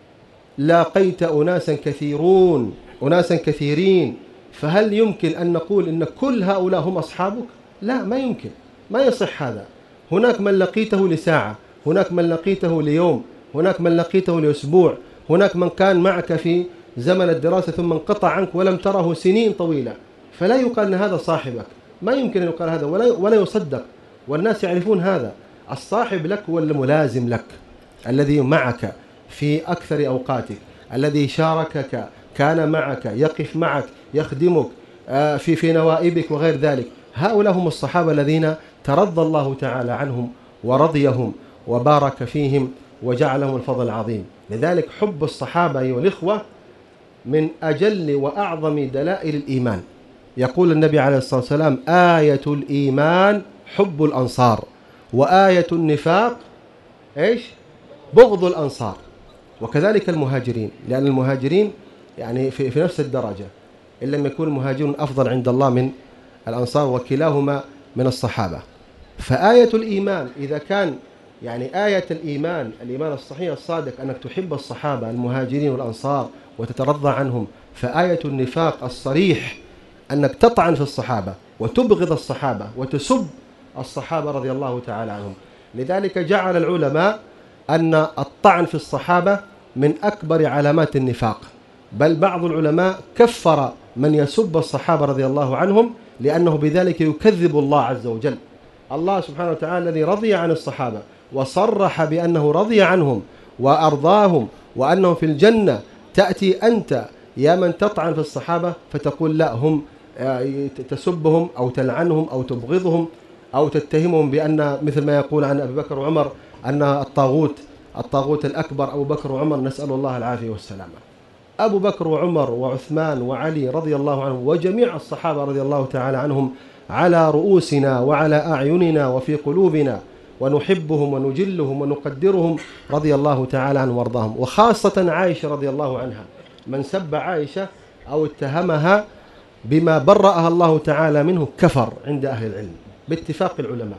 لاقيت أناسا كثيرون أناسا كثيرين، فهل يمكن أن نقول إن كل هؤلاء هم أصحابك؟ لا، ما يمكن، ما يصح هذا. هناك من لقيته لساعة، هناك من لقيته ليوم، هناك من لقيته لأسبوع، هناك من كان معك في زمن الدراسة ثم انقطع عنك ولم تره سنين طويلة، فلا يقال أن هذا صاحبك، ما يمكن أن يقال هذا ولا ولا يصدق، والناس يعرفون هذا. الصاحب لك هو الملازم لك، الذي معك في أكثر أوقاتك، الذي شاركك، كان معك، يقف معك، يخدمك في في نوائبك وغير ذلك. هؤلاء هم الصحابة الذين ترضى الله تعالى عنهم ورضيهم وبارك فيهم وجعلهم الفضل العظيم. لذلك حب الصحابة أيها الإخوة من أجل وأعظم دلائل الإيمان. يقول النبي عليه الصلاة والسلام: آية الإيمان حب الأنصار، وآية النفاق إيش؟ بغض الأنصار. وكذلك المهاجرين، لأن المهاجرين يعني في, في نفس الدرجة، إن لم يكون المهاجرون أفضل عند الله من الأنصار، وكلاهما من الصحابة. فآية الإيمان إذا كان يعني آية الإيمان الإيمان الصحيح الصادق أنك تحب الصحابة المهاجرين والأنصار وتترضى عنهم، فآية النفاق الصريح أنك تطعن في الصحابة وتبغض الصحابة وتسب الصحابة رضي الله تعالى عنهم. لذلك جعل العلماء أن الطعن في الصحابة من أكبر علامات النفاق، بل بعض العلماء كفر من يسب الصحابة رضي الله عنهم لأنه بذلك يكذب الله عز وجل. الله سبحانه وتعالى الذي رضي عن الصحابة وصرح بأنه رضي عنهم وأرضاهم وأنهم في الجنة، تأتي أنت يا من تطعن في الصحابة فتقول لا، هم تسبهم أو تلعنهم أو تبغضهم أو تتهمهم بأن مثل ما يقول عن أبي بكر وعمر أن الطاغوت الطاغوت الأكبر أبو بكر وعمر، نسأل الله العافية والسلامة. أبو بكر وعمر وعثمان وعلي رضي الله عنهم وجميع الصحابة رضي الله تعالى عنهم على رؤوسنا وعلى أعيننا وفي قلوبنا، ونحبهم ونجلهم ونقدرهم رضي الله تعالى عنهم وارضاهم. وخاصة عائشة رضي الله عنها، من سب عائشة أو اتهمها بما برأها الله تعالى منه كفر عند أهل العلم باتفاق العلماء.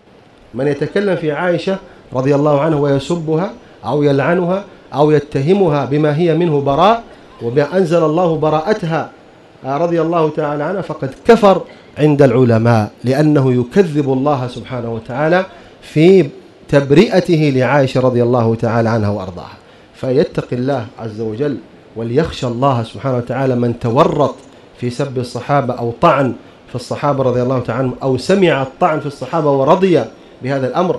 من يتكلم في عائشة رضي الله عنها ويسبها أو يلعنها أو يتهمها بما هي منه براء وبما أنزل الله براءتها رضي الله تعالى عنها فقد كفر عند العلماء، لأنه يكذب الله سبحانه وتعالى في تبرئته لعائشة رضي الله تعالى عنها وأرضاها. فيتق الله عز وجل وليخشى الله سبحانه وتعالى من تورط في سب الصحابة أو طعن في الصحابة رضي الله تعالى عنهم، أو سمع الطعن في الصحابة ورضي بهذا الأمر.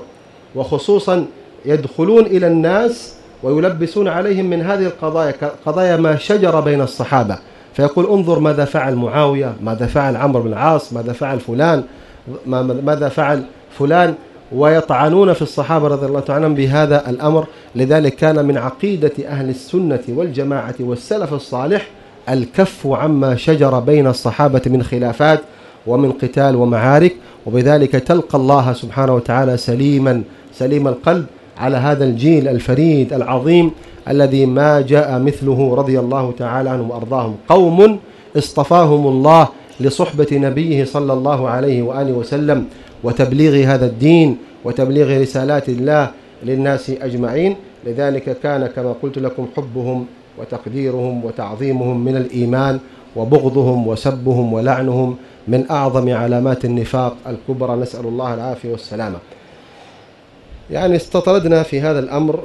وخصوصا يدخلون إلى الناس ويلبسون عليهم من هذه القضايا، قضايا ما شجر بين الصحابة، فيقول انظر ماذا فعل معاوية، ماذا فعل عمرو بن العاص، ماذا فعل فلان، ماذا فعل فلان، ويطعنون في الصحابة رضي الله تعالى عنهم بهذا الأمر. لذلك كان من عقيدة أهل السنة والجماعة والسلف الصالح الكف عما شجر بين الصحابة من خلافات ومن قتال ومعارك، وبذلك تلقى الله سبحانه وتعالى سليما سليم القلب على هذا الجيل الفريد العظيم الذي ما جاء مثله رضي الله تعالى عنهم وأرضاهم. قوم اصطفاهم الله لصحبة نبيه صلى الله عليه وآله وسلم وتبليغ هذا الدين وتبليغ رسالات الله للناس أجمعين. لذلك كان كما قلت لكم حبهم وتقديرهم وتعظيمهم من الإيمان، وبغضهم وسبهم ولعنهم من أعظم علامات النفاق الكبرى، نسأل الله العافية والسلامة. يعني استطردنا في هذا الأمر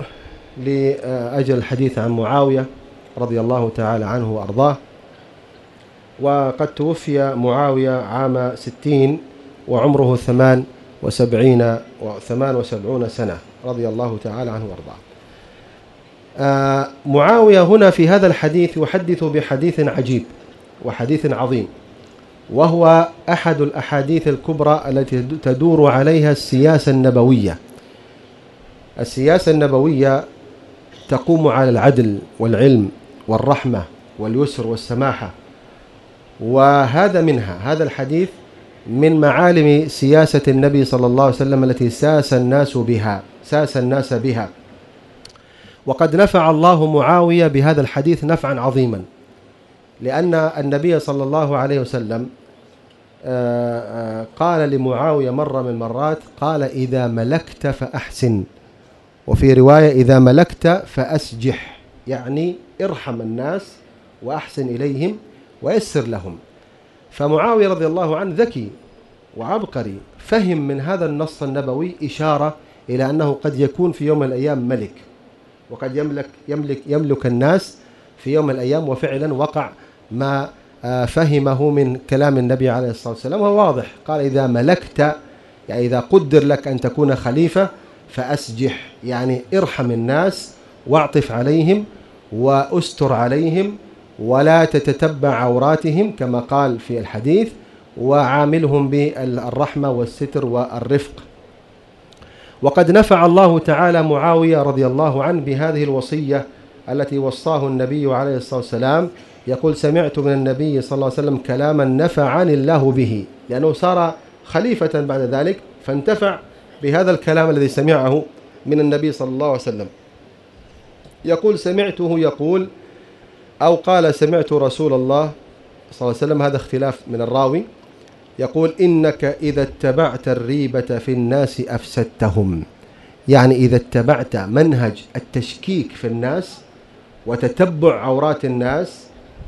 لأجل الحديث عن معاوية رضي الله تعالى عنه وأرضاه، وقد توفي معاوية عام ستين وعمره ثمان وسبعين وثمان وسبعون سنة رضي الله تعالى عنه وارضاه. آه معاوية هنا في هذا الحديث يحدث بحديث عجيب وحديث عظيم، وهو أحد الأحاديث الكبرى التي تدور عليها السياسة النبوية. السياسة النبوية تقوم على العدل والعلم والرحمة واليسر والسماحة، وهذا منها. هذا الحديث من معالم سياسة النبي صلى الله عليه وسلم التي ساس الناس بها ساس الناس بها وقد نفع الله معاوية بهذا الحديث نفعا عظيما، لأن النبي صلى الله عليه وسلم قال لمعاوية مرة من المرات، قال: إذا ملكت فأحسن، وفي رواية: إذا ملكت فأسجح، يعني ارحم الناس وأحسن إليهم ويسر لهم. فمعاوية رضي الله عنه ذكي وعبقري، فهم من هذا النص النبوي إشارة إلى أنه قد يكون في يوم من الأيام ملك، وقد يملك, يملك, يملك الناس في يوم من الأيام، وفعلا وقع ما فهمه من كلام النبي عليه الصلاة والسلام، وهو واضح. قال: إذا ملكت، يعني إذا قدر لك أن تكون خليفة، فأسجح، يعني ارحم الناس واعطف عليهم وأستر عليهم ولا تتتبع عوراتهم كما قال في الحديث، وعاملهم بالرحمة والستر والرفق. وقد نفع الله تعالى معاوية رضي الله عنه بهذه الوصية التي وصاه النبي عليه الصلاة والسلام. يقول: سمعت من النبي صلى الله عليه وسلم كلاما نفعني الله به، لأنه صار خليفة بعد ذلك فانتفع بهذا الكلام الذي سمعه من النبي صلى الله عليه وسلم. يقول: سمعته يقول، أو قال: سمعت رسول الله صلى الله عليه وسلم، هذا اختلاف من الراوي، يقول: إنك إذا اتبعت الريبة في الناس أفسدتهم. يعني إذا اتبعت منهج التشكيك في الناس وتتبع عورات الناس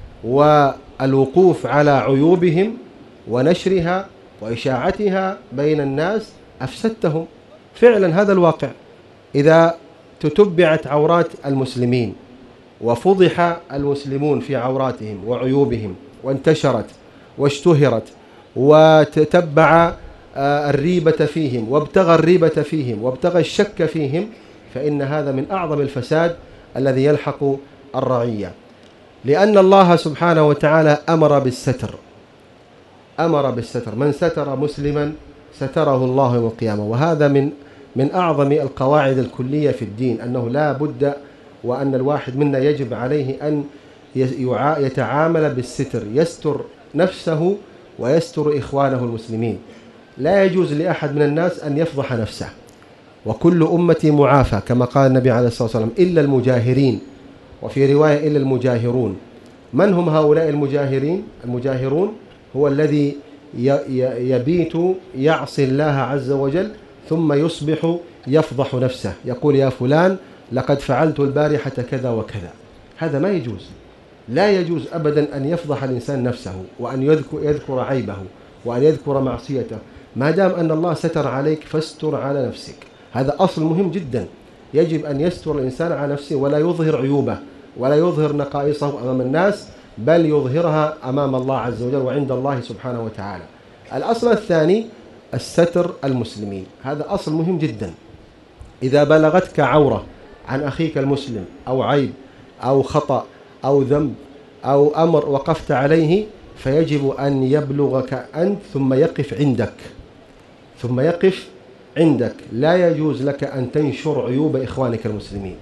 والوقوف على عيوبهم ونشرها وإشاعتها بين الناس، أفسدتهم. فعلا هذا الواقع. إذا تتبعت عورات المسلمين وفضح المسلمون في عوراتهم وعيوبهم وانتشرت واشتهرت، وتتبع الريبة فيهم وابتغى الريبة فيهم وابتغى الشك فيهم، فإن هذا من أعظم الفساد الذي يلحق الرعية. لأن الله سبحانه وتعالى أمر بالستر، أمر بالستر، من ستر مسلما ستره الله يوم القيامة. وهذا من من أعظم القواعد الكلية في الدين، أنه لا بد وأن الواحد منا يجب عليه أن يتعامل بالستر، يستر نفسه ويستر إخوانه المسلمين. لا يجوز لأحد من الناس أن يفضح نفسه. وكل أمتي معافى كما قال النبي عليه الصلاة والسلام، إلا المجاهرين، وفي رواية إلا المجاهرون. من هم هؤلاء المجاهرين؟ المجاهرون هو الذي يبيت يعصي الله عز وجل ثم يصبح يفضح نفسه، يقول: يا فلان لقد فعلت البارحة كذا وكذا. هذا ما يجوز. لا يجوز أبدا أن يفضح الإنسان نفسه وأن يذكر, يذكر عيبه وأن يذكر معصيته. ما دام أن الله ستر عليك فاستر على نفسك. هذا أصل مهم جدا. يجب أن يستر الإنسان على نفسه ولا يظهر عيوبه ولا يظهر نقائصه أمام الناس، بل يظهرها أمام الله عز وجل وعند الله سبحانه وتعالى. الأصل الثاني الستر المسلمين، هذا أصل مهم جدا. إذا بلغتك عورة عن أخيك المسلم أو عيب أو خطأ أو ذنب أو أمر وقفت عليه، فيجب أن يبلغك أنت ثم يقف عندك ثم يقف عندك لا يجوز لك أن تنشر عيوب إخوانك المسلمين.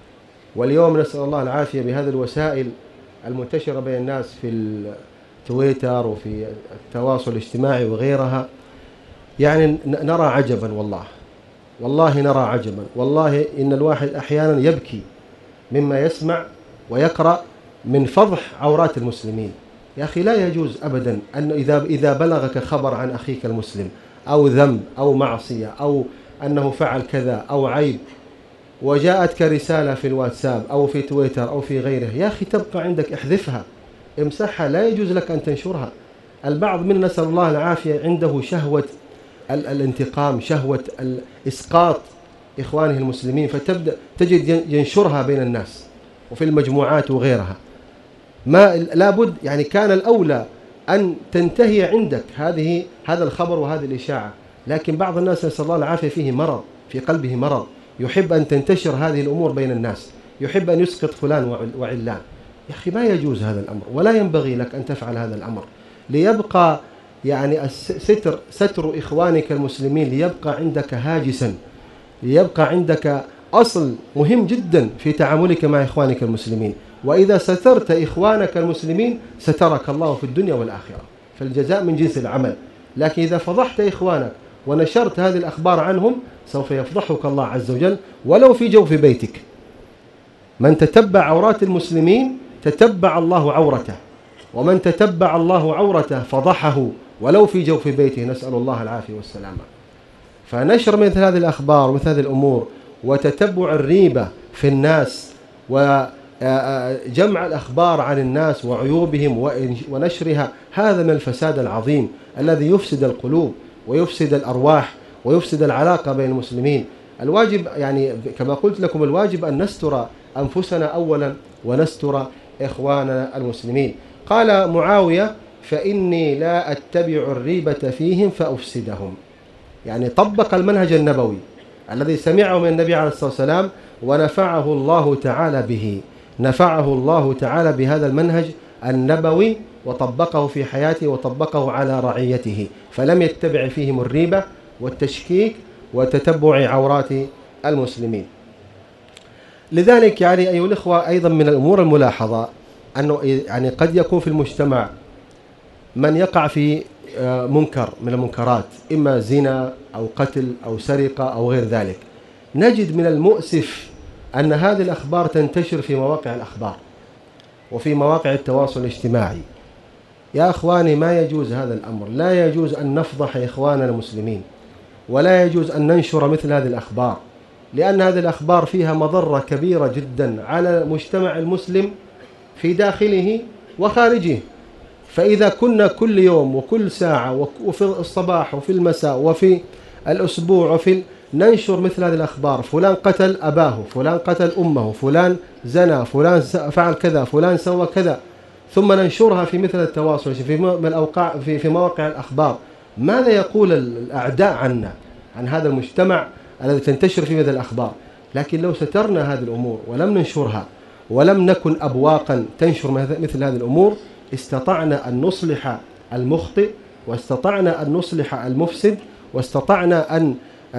واليوم نسأل الله العافية بهذه الوسائل المنتشرة بين الناس في التويتر وفي التواصل الاجتماعي وغيرها، يعني نرى عجبا، والله والله نرى عجبا، والله إن الواحد أحيانا يبكي مما يسمع ويقرأ من فضح عورات المسلمين. يا أخي لا يجوز أبدا أن إذا إذا بلغك خبر عن أخيك المسلم أو ذنب أو معصية أو أنه فعل كذا أو عيب، وجاءتك رسالة في الواتساب أو في تويتر أو في غيره، يا أخي تبقى عندك، احذفها، امسحها، لا يجوز لك أن تنشرها. البعض من نسأل الله العافية عنده شهوة الانتقام، شهوة إسقاط إخوانه المسلمين، فتبدأ تجد ينشرها بين الناس وفي المجموعات وغيرها. ما لابد، يعني كان الأولى أن تنتهي عندك هذه هذا الخبر وهذه الإشاعة. لكن بعض الناس نسأل الله العافية فيه مرض، في قلبه مرض، يحب أن تنتشر هذه الأمور بين الناس، يحب أن يسقط فلان وعلان. يا أخي ما يجوز هذا الأمر، ولا ينبغي لك أن تفعل هذا الأمر، ليبقى يعني ستر ستر إخوانك المسلمين ليبقى عندك هاجسا، ليبقى عندك أصل مهم جدا في تعاملك مع إخوانك المسلمين. وإذا سترت إخوانك المسلمين سترك الله في الدنيا والآخرة، فالجزاء من جنس العمل. لكن إذا فضحت إخوانك ونشرت هذه الأخبار عنهم سوف يفضحك الله عز وجل ولو في جوف بيتك. من تتبع عورات المسلمين تتبع الله عورته، ومن تتبع الله عورته فضحه ولو في جوف بيته، نسأل الله العافية والسلامة. فنشر مثل هذه الأخبار ومثل هذه الأمور وتتبع الريبة في الناس وجمع الأخبار عن الناس وعيوبهم ونشرها، هذا من الفساد العظيم الذي يفسد القلوب ويفسد الأرواح ويفسد العلاقة بين المسلمين. الواجب يعني كما قلت لكم الواجب أن نستر أنفسنا أولا ونستر إخواننا المسلمين. قال معاوية: فإني لا أتبع الريبة فيهم فأفسدهم. يعني طبق المنهج النبوي الذي سمعه من النبي عليه الصلاة والسلام ونفعه الله تعالى به، نفعه الله تعالى بهذا المنهج النبوي وطبقه في حياته وطبقه على رعيته، فلم يتبع فيهم الريبة والتشكيك وتتبع عورات المسلمين. لذلك يعني أيها الإخوة أيضا من الأمور الملاحظة أنه يعني قد يكون في المجتمع من يقع في منكر من المنكرات، إما زنا أو قتل أو سرقة أو غير ذلك. نجد من المؤسف أن هذه الأخبار تنتشر في مواقع الأخبار وفي مواقع التواصل الاجتماعي. يا أخواني ما يجوز هذا الأمر، لا يجوز أن نفضح إخواننا المسلمين، ولا يجوز أن ننشر مثل هذه الأخبار، لأن هذه الأخبار فيها مضرة كبيرة جدا على المجتمع المسلم في داخله وخارجه. فإذا كنا كل يوم وكل ساعة وفي الصباح وفي المساء وفي الأسبوع وفي ننشر مثل هذه الأخبار، فلان قتل أباه، فلان قتل أمه، فلان زنى، فلان فعل كذا، فلان سوى كذا، ثم ننشرها في مثل التواصل في الأوقاع في في مواقع الأخبار، ماذا يقول الأعداء عنا عن هذا المجتمع الذي تنتشر فيه مثل الأخبار؟ لكن لو سترنا هذه الأمور ولم ننشرها ولم نكن أبواقا تنشر مثل هذه الأمور، استطعنا أن نصلح المخطئ، واستطعنا أن نصلح المفسد، واستطعنا أن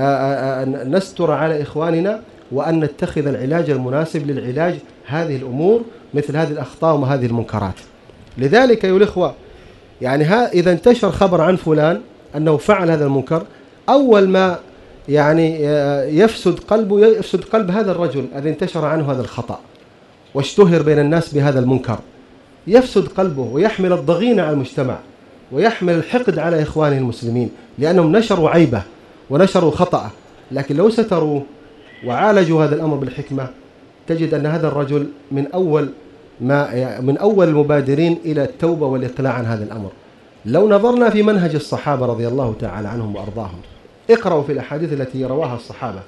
نستر على إخواننا، وأن نتخذ العلاج المناسب للعلاج هذه الأمور مثل هذه الأخطاء وهذه المنكرات. لذلك أيها الإخوة يعني ها إذا انتشر خبر عن فلان أنه فعل هذا المنكر، أول ما يعني يفسد قلبه يفسد قلب هذا الرجل الذي انتشر عنه هذا الخطأ واشتهر بين الناس بهذا المنكر، يفسد قلبه ويحمل الضغينة على المجتمع ويحمل الحقد على إخوانه المسلمين، لأنهم نشروا عيبه ونشروا خطأه. لكن لو ستروا وعالجوا هذا الأمر بالحكمة تجد أن هذا الرجل من أول ما من أول المبادرين إلى التوبة والإقلاع عن هذا الأمر. لو نظرنا في منهج الصحابة رضي الله تعالى عنهم وأرضاهم، اقرأوا في الأحاديث التي رواها الصحابة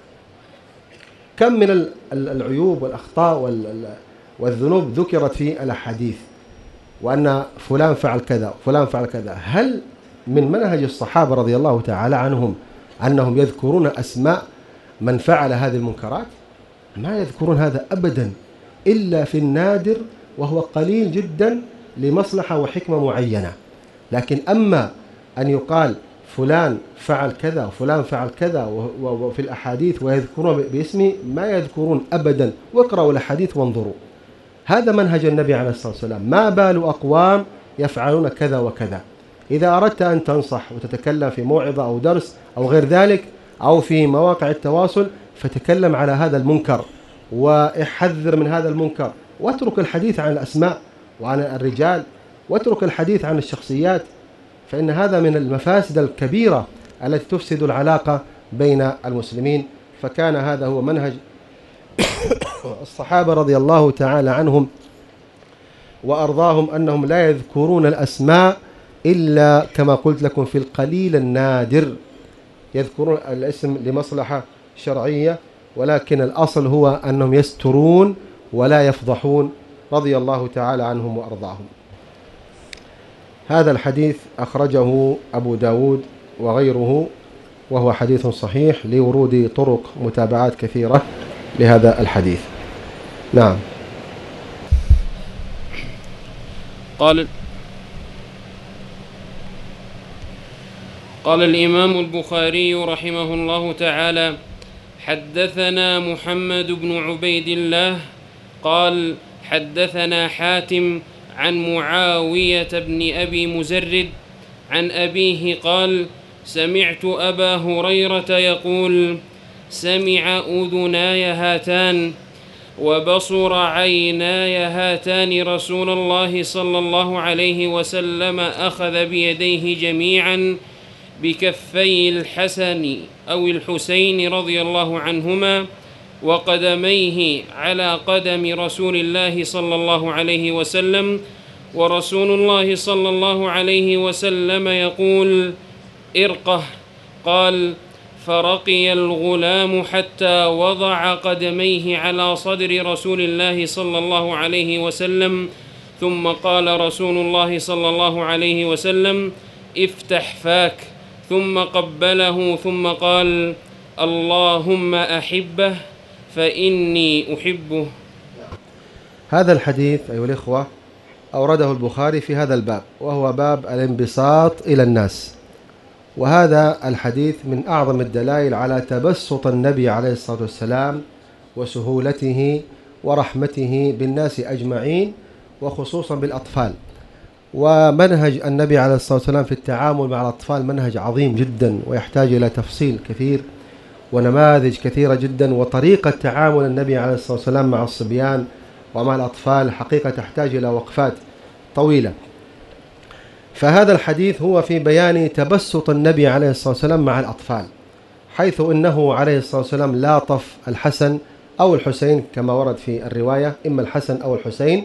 كم من العيوب والأخطاء والذنوب ذكرت في الأحاديث، وأن فلان فعل كذا فلان فعل كذا. هل من منهج الصحابة رضي الله تعالى عنهم أنهم يذكرون أسماء من فعل هذه المنكرات؟ ما يذكرون هذا أبدا إلا في النادر، وهو قليل جدا لمصلحة وحكمة معينة. لكن أما أن يقال فلان فعل كذا وفلان فعل كذا وفي الأحاديث ويذكرون باسمه، ما يذكرون أبدا. واقرأوا الأحاديث وانظروا، هذا منهج النبي عليه الصلاة والسلام. ما بال أقوام يفعلون كذا وكذا. إذا أردت أن تنصح وتتكلم في موعظة أو درس أو غير ذلك أو في مواقع التواصل فتكلم على هذا المنكر واحذر من هذا المنكر، واترك الحديث عن الأسماء وعن الرجال، واترك الحديث عن الشخصيات، فإن هذا من المفاسد الكبيرة التي تفسد العلاقة بين المسلمين. فكان هذا هو منهج الصحابة رضي الله تعالى عنهم وأرضاهم، أنهم لا يذكرون الأسماء إلا كما قلت لكم في القليل النادر، يذكرون الاسم لمصلحة شرعية، ولكن الأصل هو أنهم يسترون ولا يفضحون رضي الله تعالى عنهم وأرضاهم. هذا الحديث أخرجه أبو داود وغيره، وهو حديث صحيح لورود طرق متابعات كثيرة لهذا الحديث. نعم. قال قال الإمام البخاري رحمه الله تعالى: حدثنا محمد بن عبيد الله قال حدثنا حاتم عن معاوية بن أبي مزرد عن أبيه قال: سمعت أبا هريرة يقول: سمع أذناي هاتان وبصر عيناي هاتان رسول الله صلى الله عليه وسلم أخذ بيديه جميعا بكفي الحسن أو الحسين رضي الله عنهما وقدميه على قدم رسول الله صلى الله عليه وسلم، ورسول الله صلى الله عليه وسلم يقول: ارقه. قال: فرقي الغلام حتى وضع قدميه على صدر رسول الله صلى الله عليه وسلم، ثم قال رسول الله صلى الله عليه وسلم: افتح فاك، ثم قبله ثم قال: اللهم أحبه فإني أحبه. هذا الحديث أيها الإخوة أورده البخاري في هذا الباب، وهو باب الانبساط إلى الناس، وهذا الحديث من أعظم الدلائل على تبسط النبي عليه الصلاة والسلام وسهولته ورحمته بالناس أجمعين وخصوصا بالأطفال. ومنهج النبي عليه الصلاة والسلام في التعامل مع الأطفال منهج عظيم جدا، ويحتاج إلى تفصيل كثير ونماذج كثيرة جدا، وطريقة تعامل النبي عليه الصلاة والسلام مع الصبيان ومع الأطفال حقيقة تحتاج إلى وقفات طويلة. فهذا الحديث هو في بيان تبسط النبي عليه الصلاة والسلام مع الأطفال، حيث إنه عليه الصلاة والسلام لاطف الحسن أو الحسين كما ورد في الرواية، إما الحسن أو الحسين،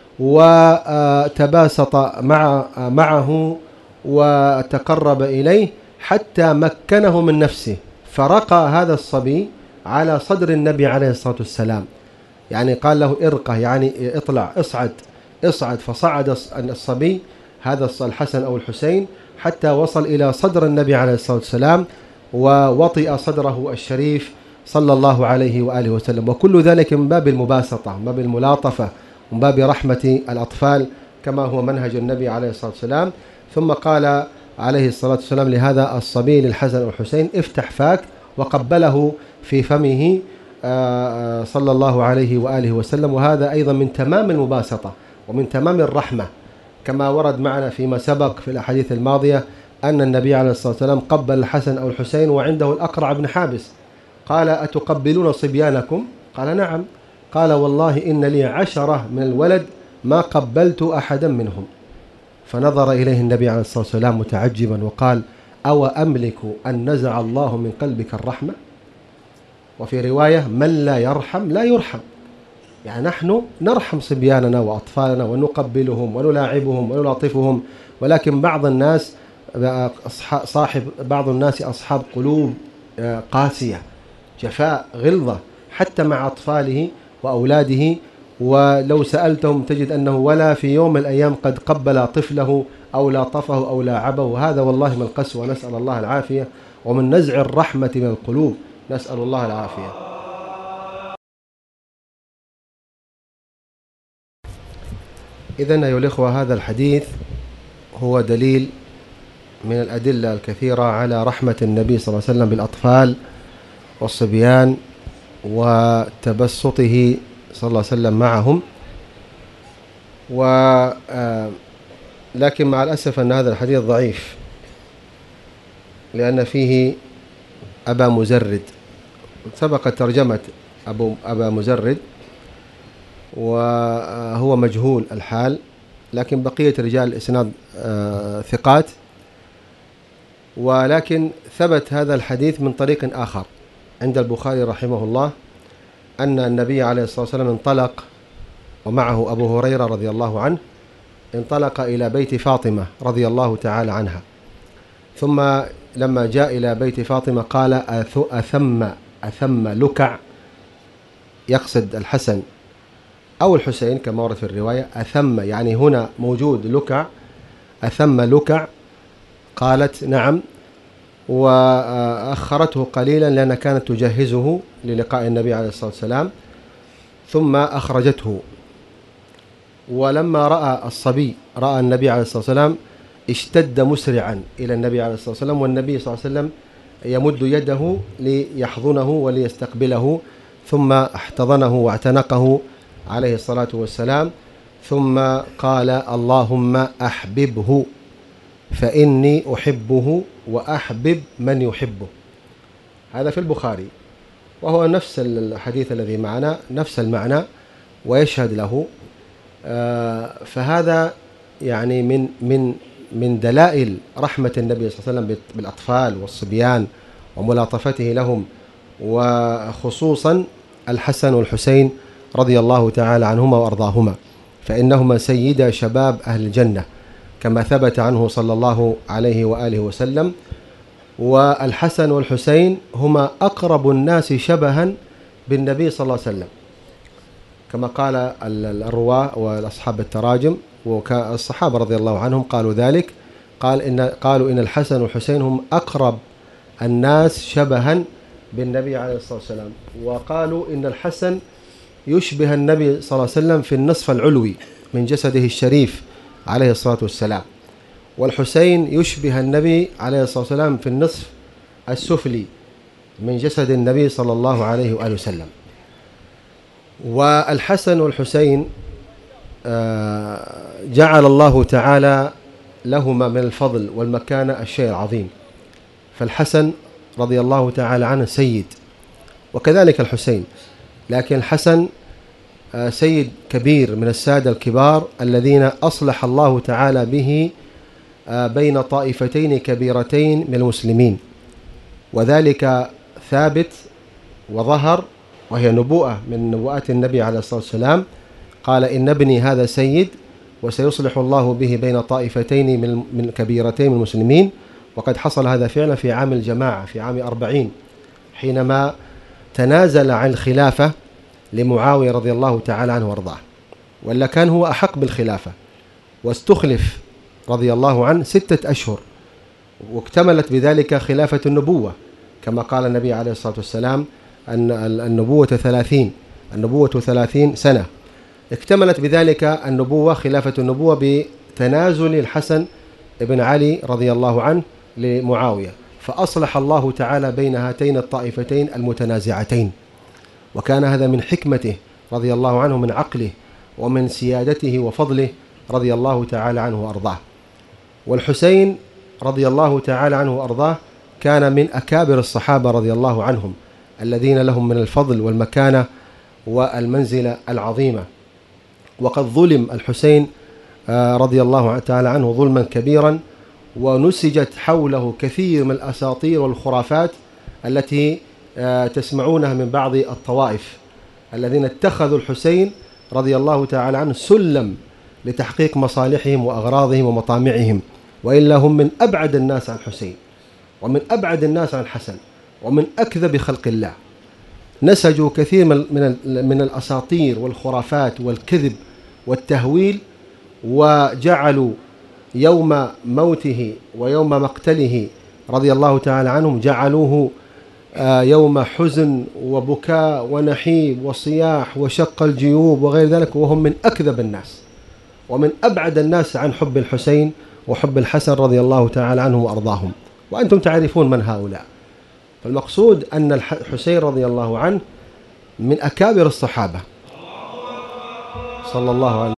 وتباسط مع معه وتقرب إليه حتى مكنه من نفسه، فرقى هذا الصبي على صدر النبي عليه الصلاة والسلام، يعني قال له ارقه، يعني اطلع اصعد اصعد، فصعد الصبي هذا الحسن أو الحسين حتى وصل إلى صدر النبي عليه الصلاة والسلام ووطئ صدره الشريف صلى الله عليه وآله وسلم، وكل ذلك من باب المباسطة، من باب الملاطفة، من باب رحمة الأطفال كما هو منهج النبي عليه الصلاة والسلام. ثم قال عليه الصلاة والسلام لهذا الصبي للحسن والحسين: افتح فاك، وقبله في فمه صلى الله عليه وآله وسلم. وهذا أيضا من تمام المباسطة ومن تمام الرحمة، كما ورد معنا فيما سبق في الأحاديث الماضية أن النبي عليه الصلاة والسلام قبل الحسن أو الحسين وعنده الأقرع بن حابس، قال: أتقبلون صبيانكم؟ قال: نعم. قال: والله إن لي عشرة من الولد ما قبلت أحدا منهم. فنظر إليه النبي عليه الصلاة والسلام متعجبا وقال: أو أملك أن نزع الله من قلبك الرحمة؟ وفي رواية: من لا يرحم لا يرحم. يعني نحن نرحم صبياننا وأطفالنا ونقبلهم ونلاعبهم ونلاطفهم، ولكن بعض الناس صاحب بعض الناس أصحاب قلوب قاسية، جفاء، غلظة، حتى مع أطفاله وأولاده، ولو سألتهم تجد أنه ولا في يوم من الأيام قد قبل طفله أو لاطفه أو لاعبه. وهذا والله من القسوة، نسأل الله العافية، ومن نزع الرحمة من القلوب، نسأل الله العافية. إذن أيها الإخوة هذا الحديث هو دليل من الأدلة الكثيرة على رحمة النبي صلى الله عليه وسلم بالأطفال والصبيان وتبسطه صلى الله عليه وسلم معهم. و لكن مع الأسف أن هذا الحديث ضعيف، لأن فيه أبا مزرد، سبقت ترجمة أبو أبا مزرد وهو مجهول الحال، لكن بقية رجال الإسناد ثقات. ولكن ثبت هذا الحديث من طريق آخر عند البخاري رحمه الله، أن النبي عليه الصلاة والسلام انطلق ومعه أبو هريرة رضي الله عنه، انطلق إلى بيت فاطمة رضي الله تعالى عنها، ثم لما جاء إلى بيت فاطمة قال: أثم أثم لكع، يقصد الحسن أو الحسين كما ورد في الرواية، أثم يعني هنا موجود لكع أثم لكع؟ قالت نعم، وأخرته قليلا لأنها كانت تجهزه للقاء النبي عليه الصلاة والسلام، ثم أخرجته. ولما رأى الصبي رأى النبي عليه الصلاة والسلام اشتد مسرعا إلى النبي عليه الصلاة والسلام، والنبي صلى الله عليه وسلم يمد يده ليحضنه وليستقبله، ثم احتضنه واعتنقه عليه الصلاة والسلام، ثم قال اللهم أحببه فإني أحبه وأحبب من يحبه. هذا في البخاري، وهو نفس الحديث الذي معنا، نفس المعنى ويشهد له. فهذا يعني من من من دلائل رحمة النبي صلى الله عليه وسلم بالأطفال والصبيان وملاطفته لهم، وخصوصا الحسن والحسين رضي الله تعالى عنهما وأرضاهما، فإنهما سيدا شباب أهل الجنة كما ثبت عنه صلى الله عليه وآله وسلم. والحسن والحسين هما أقرب الناس شبها بالنبي صلى الله عليه وسلم، كما قال الرواة والأصحاب التراجم والصحابة رضي الله عنهم قالوا ذلك. قال إن قالوا إن الحسن والحسين هم أقرب الناس شبها بالنبي عليه الصلاة والسلام، وقالوا إن الحسن يشبه النبي صلى الله عليه وسلم في النصف العلوي من جسده الشريف عليه الصلاة والسلام، والحسين يشبه النبي عليه الصلاة والسلام في النصف السفلي من جسد النبي صلى الله عليه وآله وسلم. والحسن والحسين جعل الله تعالى لهما من الفضل والمكانة الشيء العظيم، فالحسن رضي الله تعالى عنه سيد، وكذلك الحسين، لكن الحسن سيد كبير من السادة الكبار الذين أصلح الله تعالى به بين طائفتين كبيرتين من المسلمين، وذلك ثابت وظهر، وهي نبوءة من نبوءات النبي عليه الصلاة والسلام. قال إن ابني هذا سيد وسيصلح الله به بين طائفتين من كبيرتين من المسلمين، وقد حصل هذا فعلا في عام الجماعة في عام أربعين، حينما تنازل عن الخلافة لمعاوية رضي الله تعالى عنه وارضاه، ولا كان هو أحق بالخلافة، واستخلف رضي الله عنه ستة أشهر، واكتملت بذلك خلافة النبوة، كما قال النبي عليه الصلاة والسلام أن النبوة ثلاثين النبوة ثلاثين سنة، اكتملت بذلك النبوة خلافة النبوة بتنازل الحسن ابن علي رضي الله عنه لمعاوية، فأصلح الله تعالى بين هاتين الطائفتين المتنازعتين، وكان هذا من حكمته رضي الله عنه، من عقله ومن سيادته وفضله رضي الله تعالى عنه وأرضاه. والحسين رضي الله تعالى عنه وأرضاه كان من أكابر الصحابة رضي الله عنهم الذين لهم من الفضل والمكانة والمنزلة العظيمة، وقد ظلم الحسين رضي الله تعالى عنه ظلما كبيرا، ونسجت حوله كثير من الأساطير والخرافات التي تسمعونها من بعض الطوائف الذين اتخذوا الحسين رضي الله تعالى عنه سلم لتحقيق مصالحهم وأغراضهم ومطامعهم، وإلا هم من أبعد الناس عن الحسين ومن أبعد الناس عن الحسن ومن أكذب خلق الله. نسجوا كثير من من الأساطير والخرافات والكذب والتهويل، وجعلوا يوم موته ويوم مقتله رضي الله تعالى عنهم جعلوه يوم حزن وبكاء ونحيب وصياح وشق الجيوب وغير ذلك، وهم من أكذب الناس ومن أبعد الناس عن حب الحسين وحب الحسن رضي الله تعالى عنهم وأرضاهم، وأنتم تعرفون من هؤلاء. فالمقصود أن الحسين رضي الله عنه من أكابر الصحابة صلى الله عليه وسلم.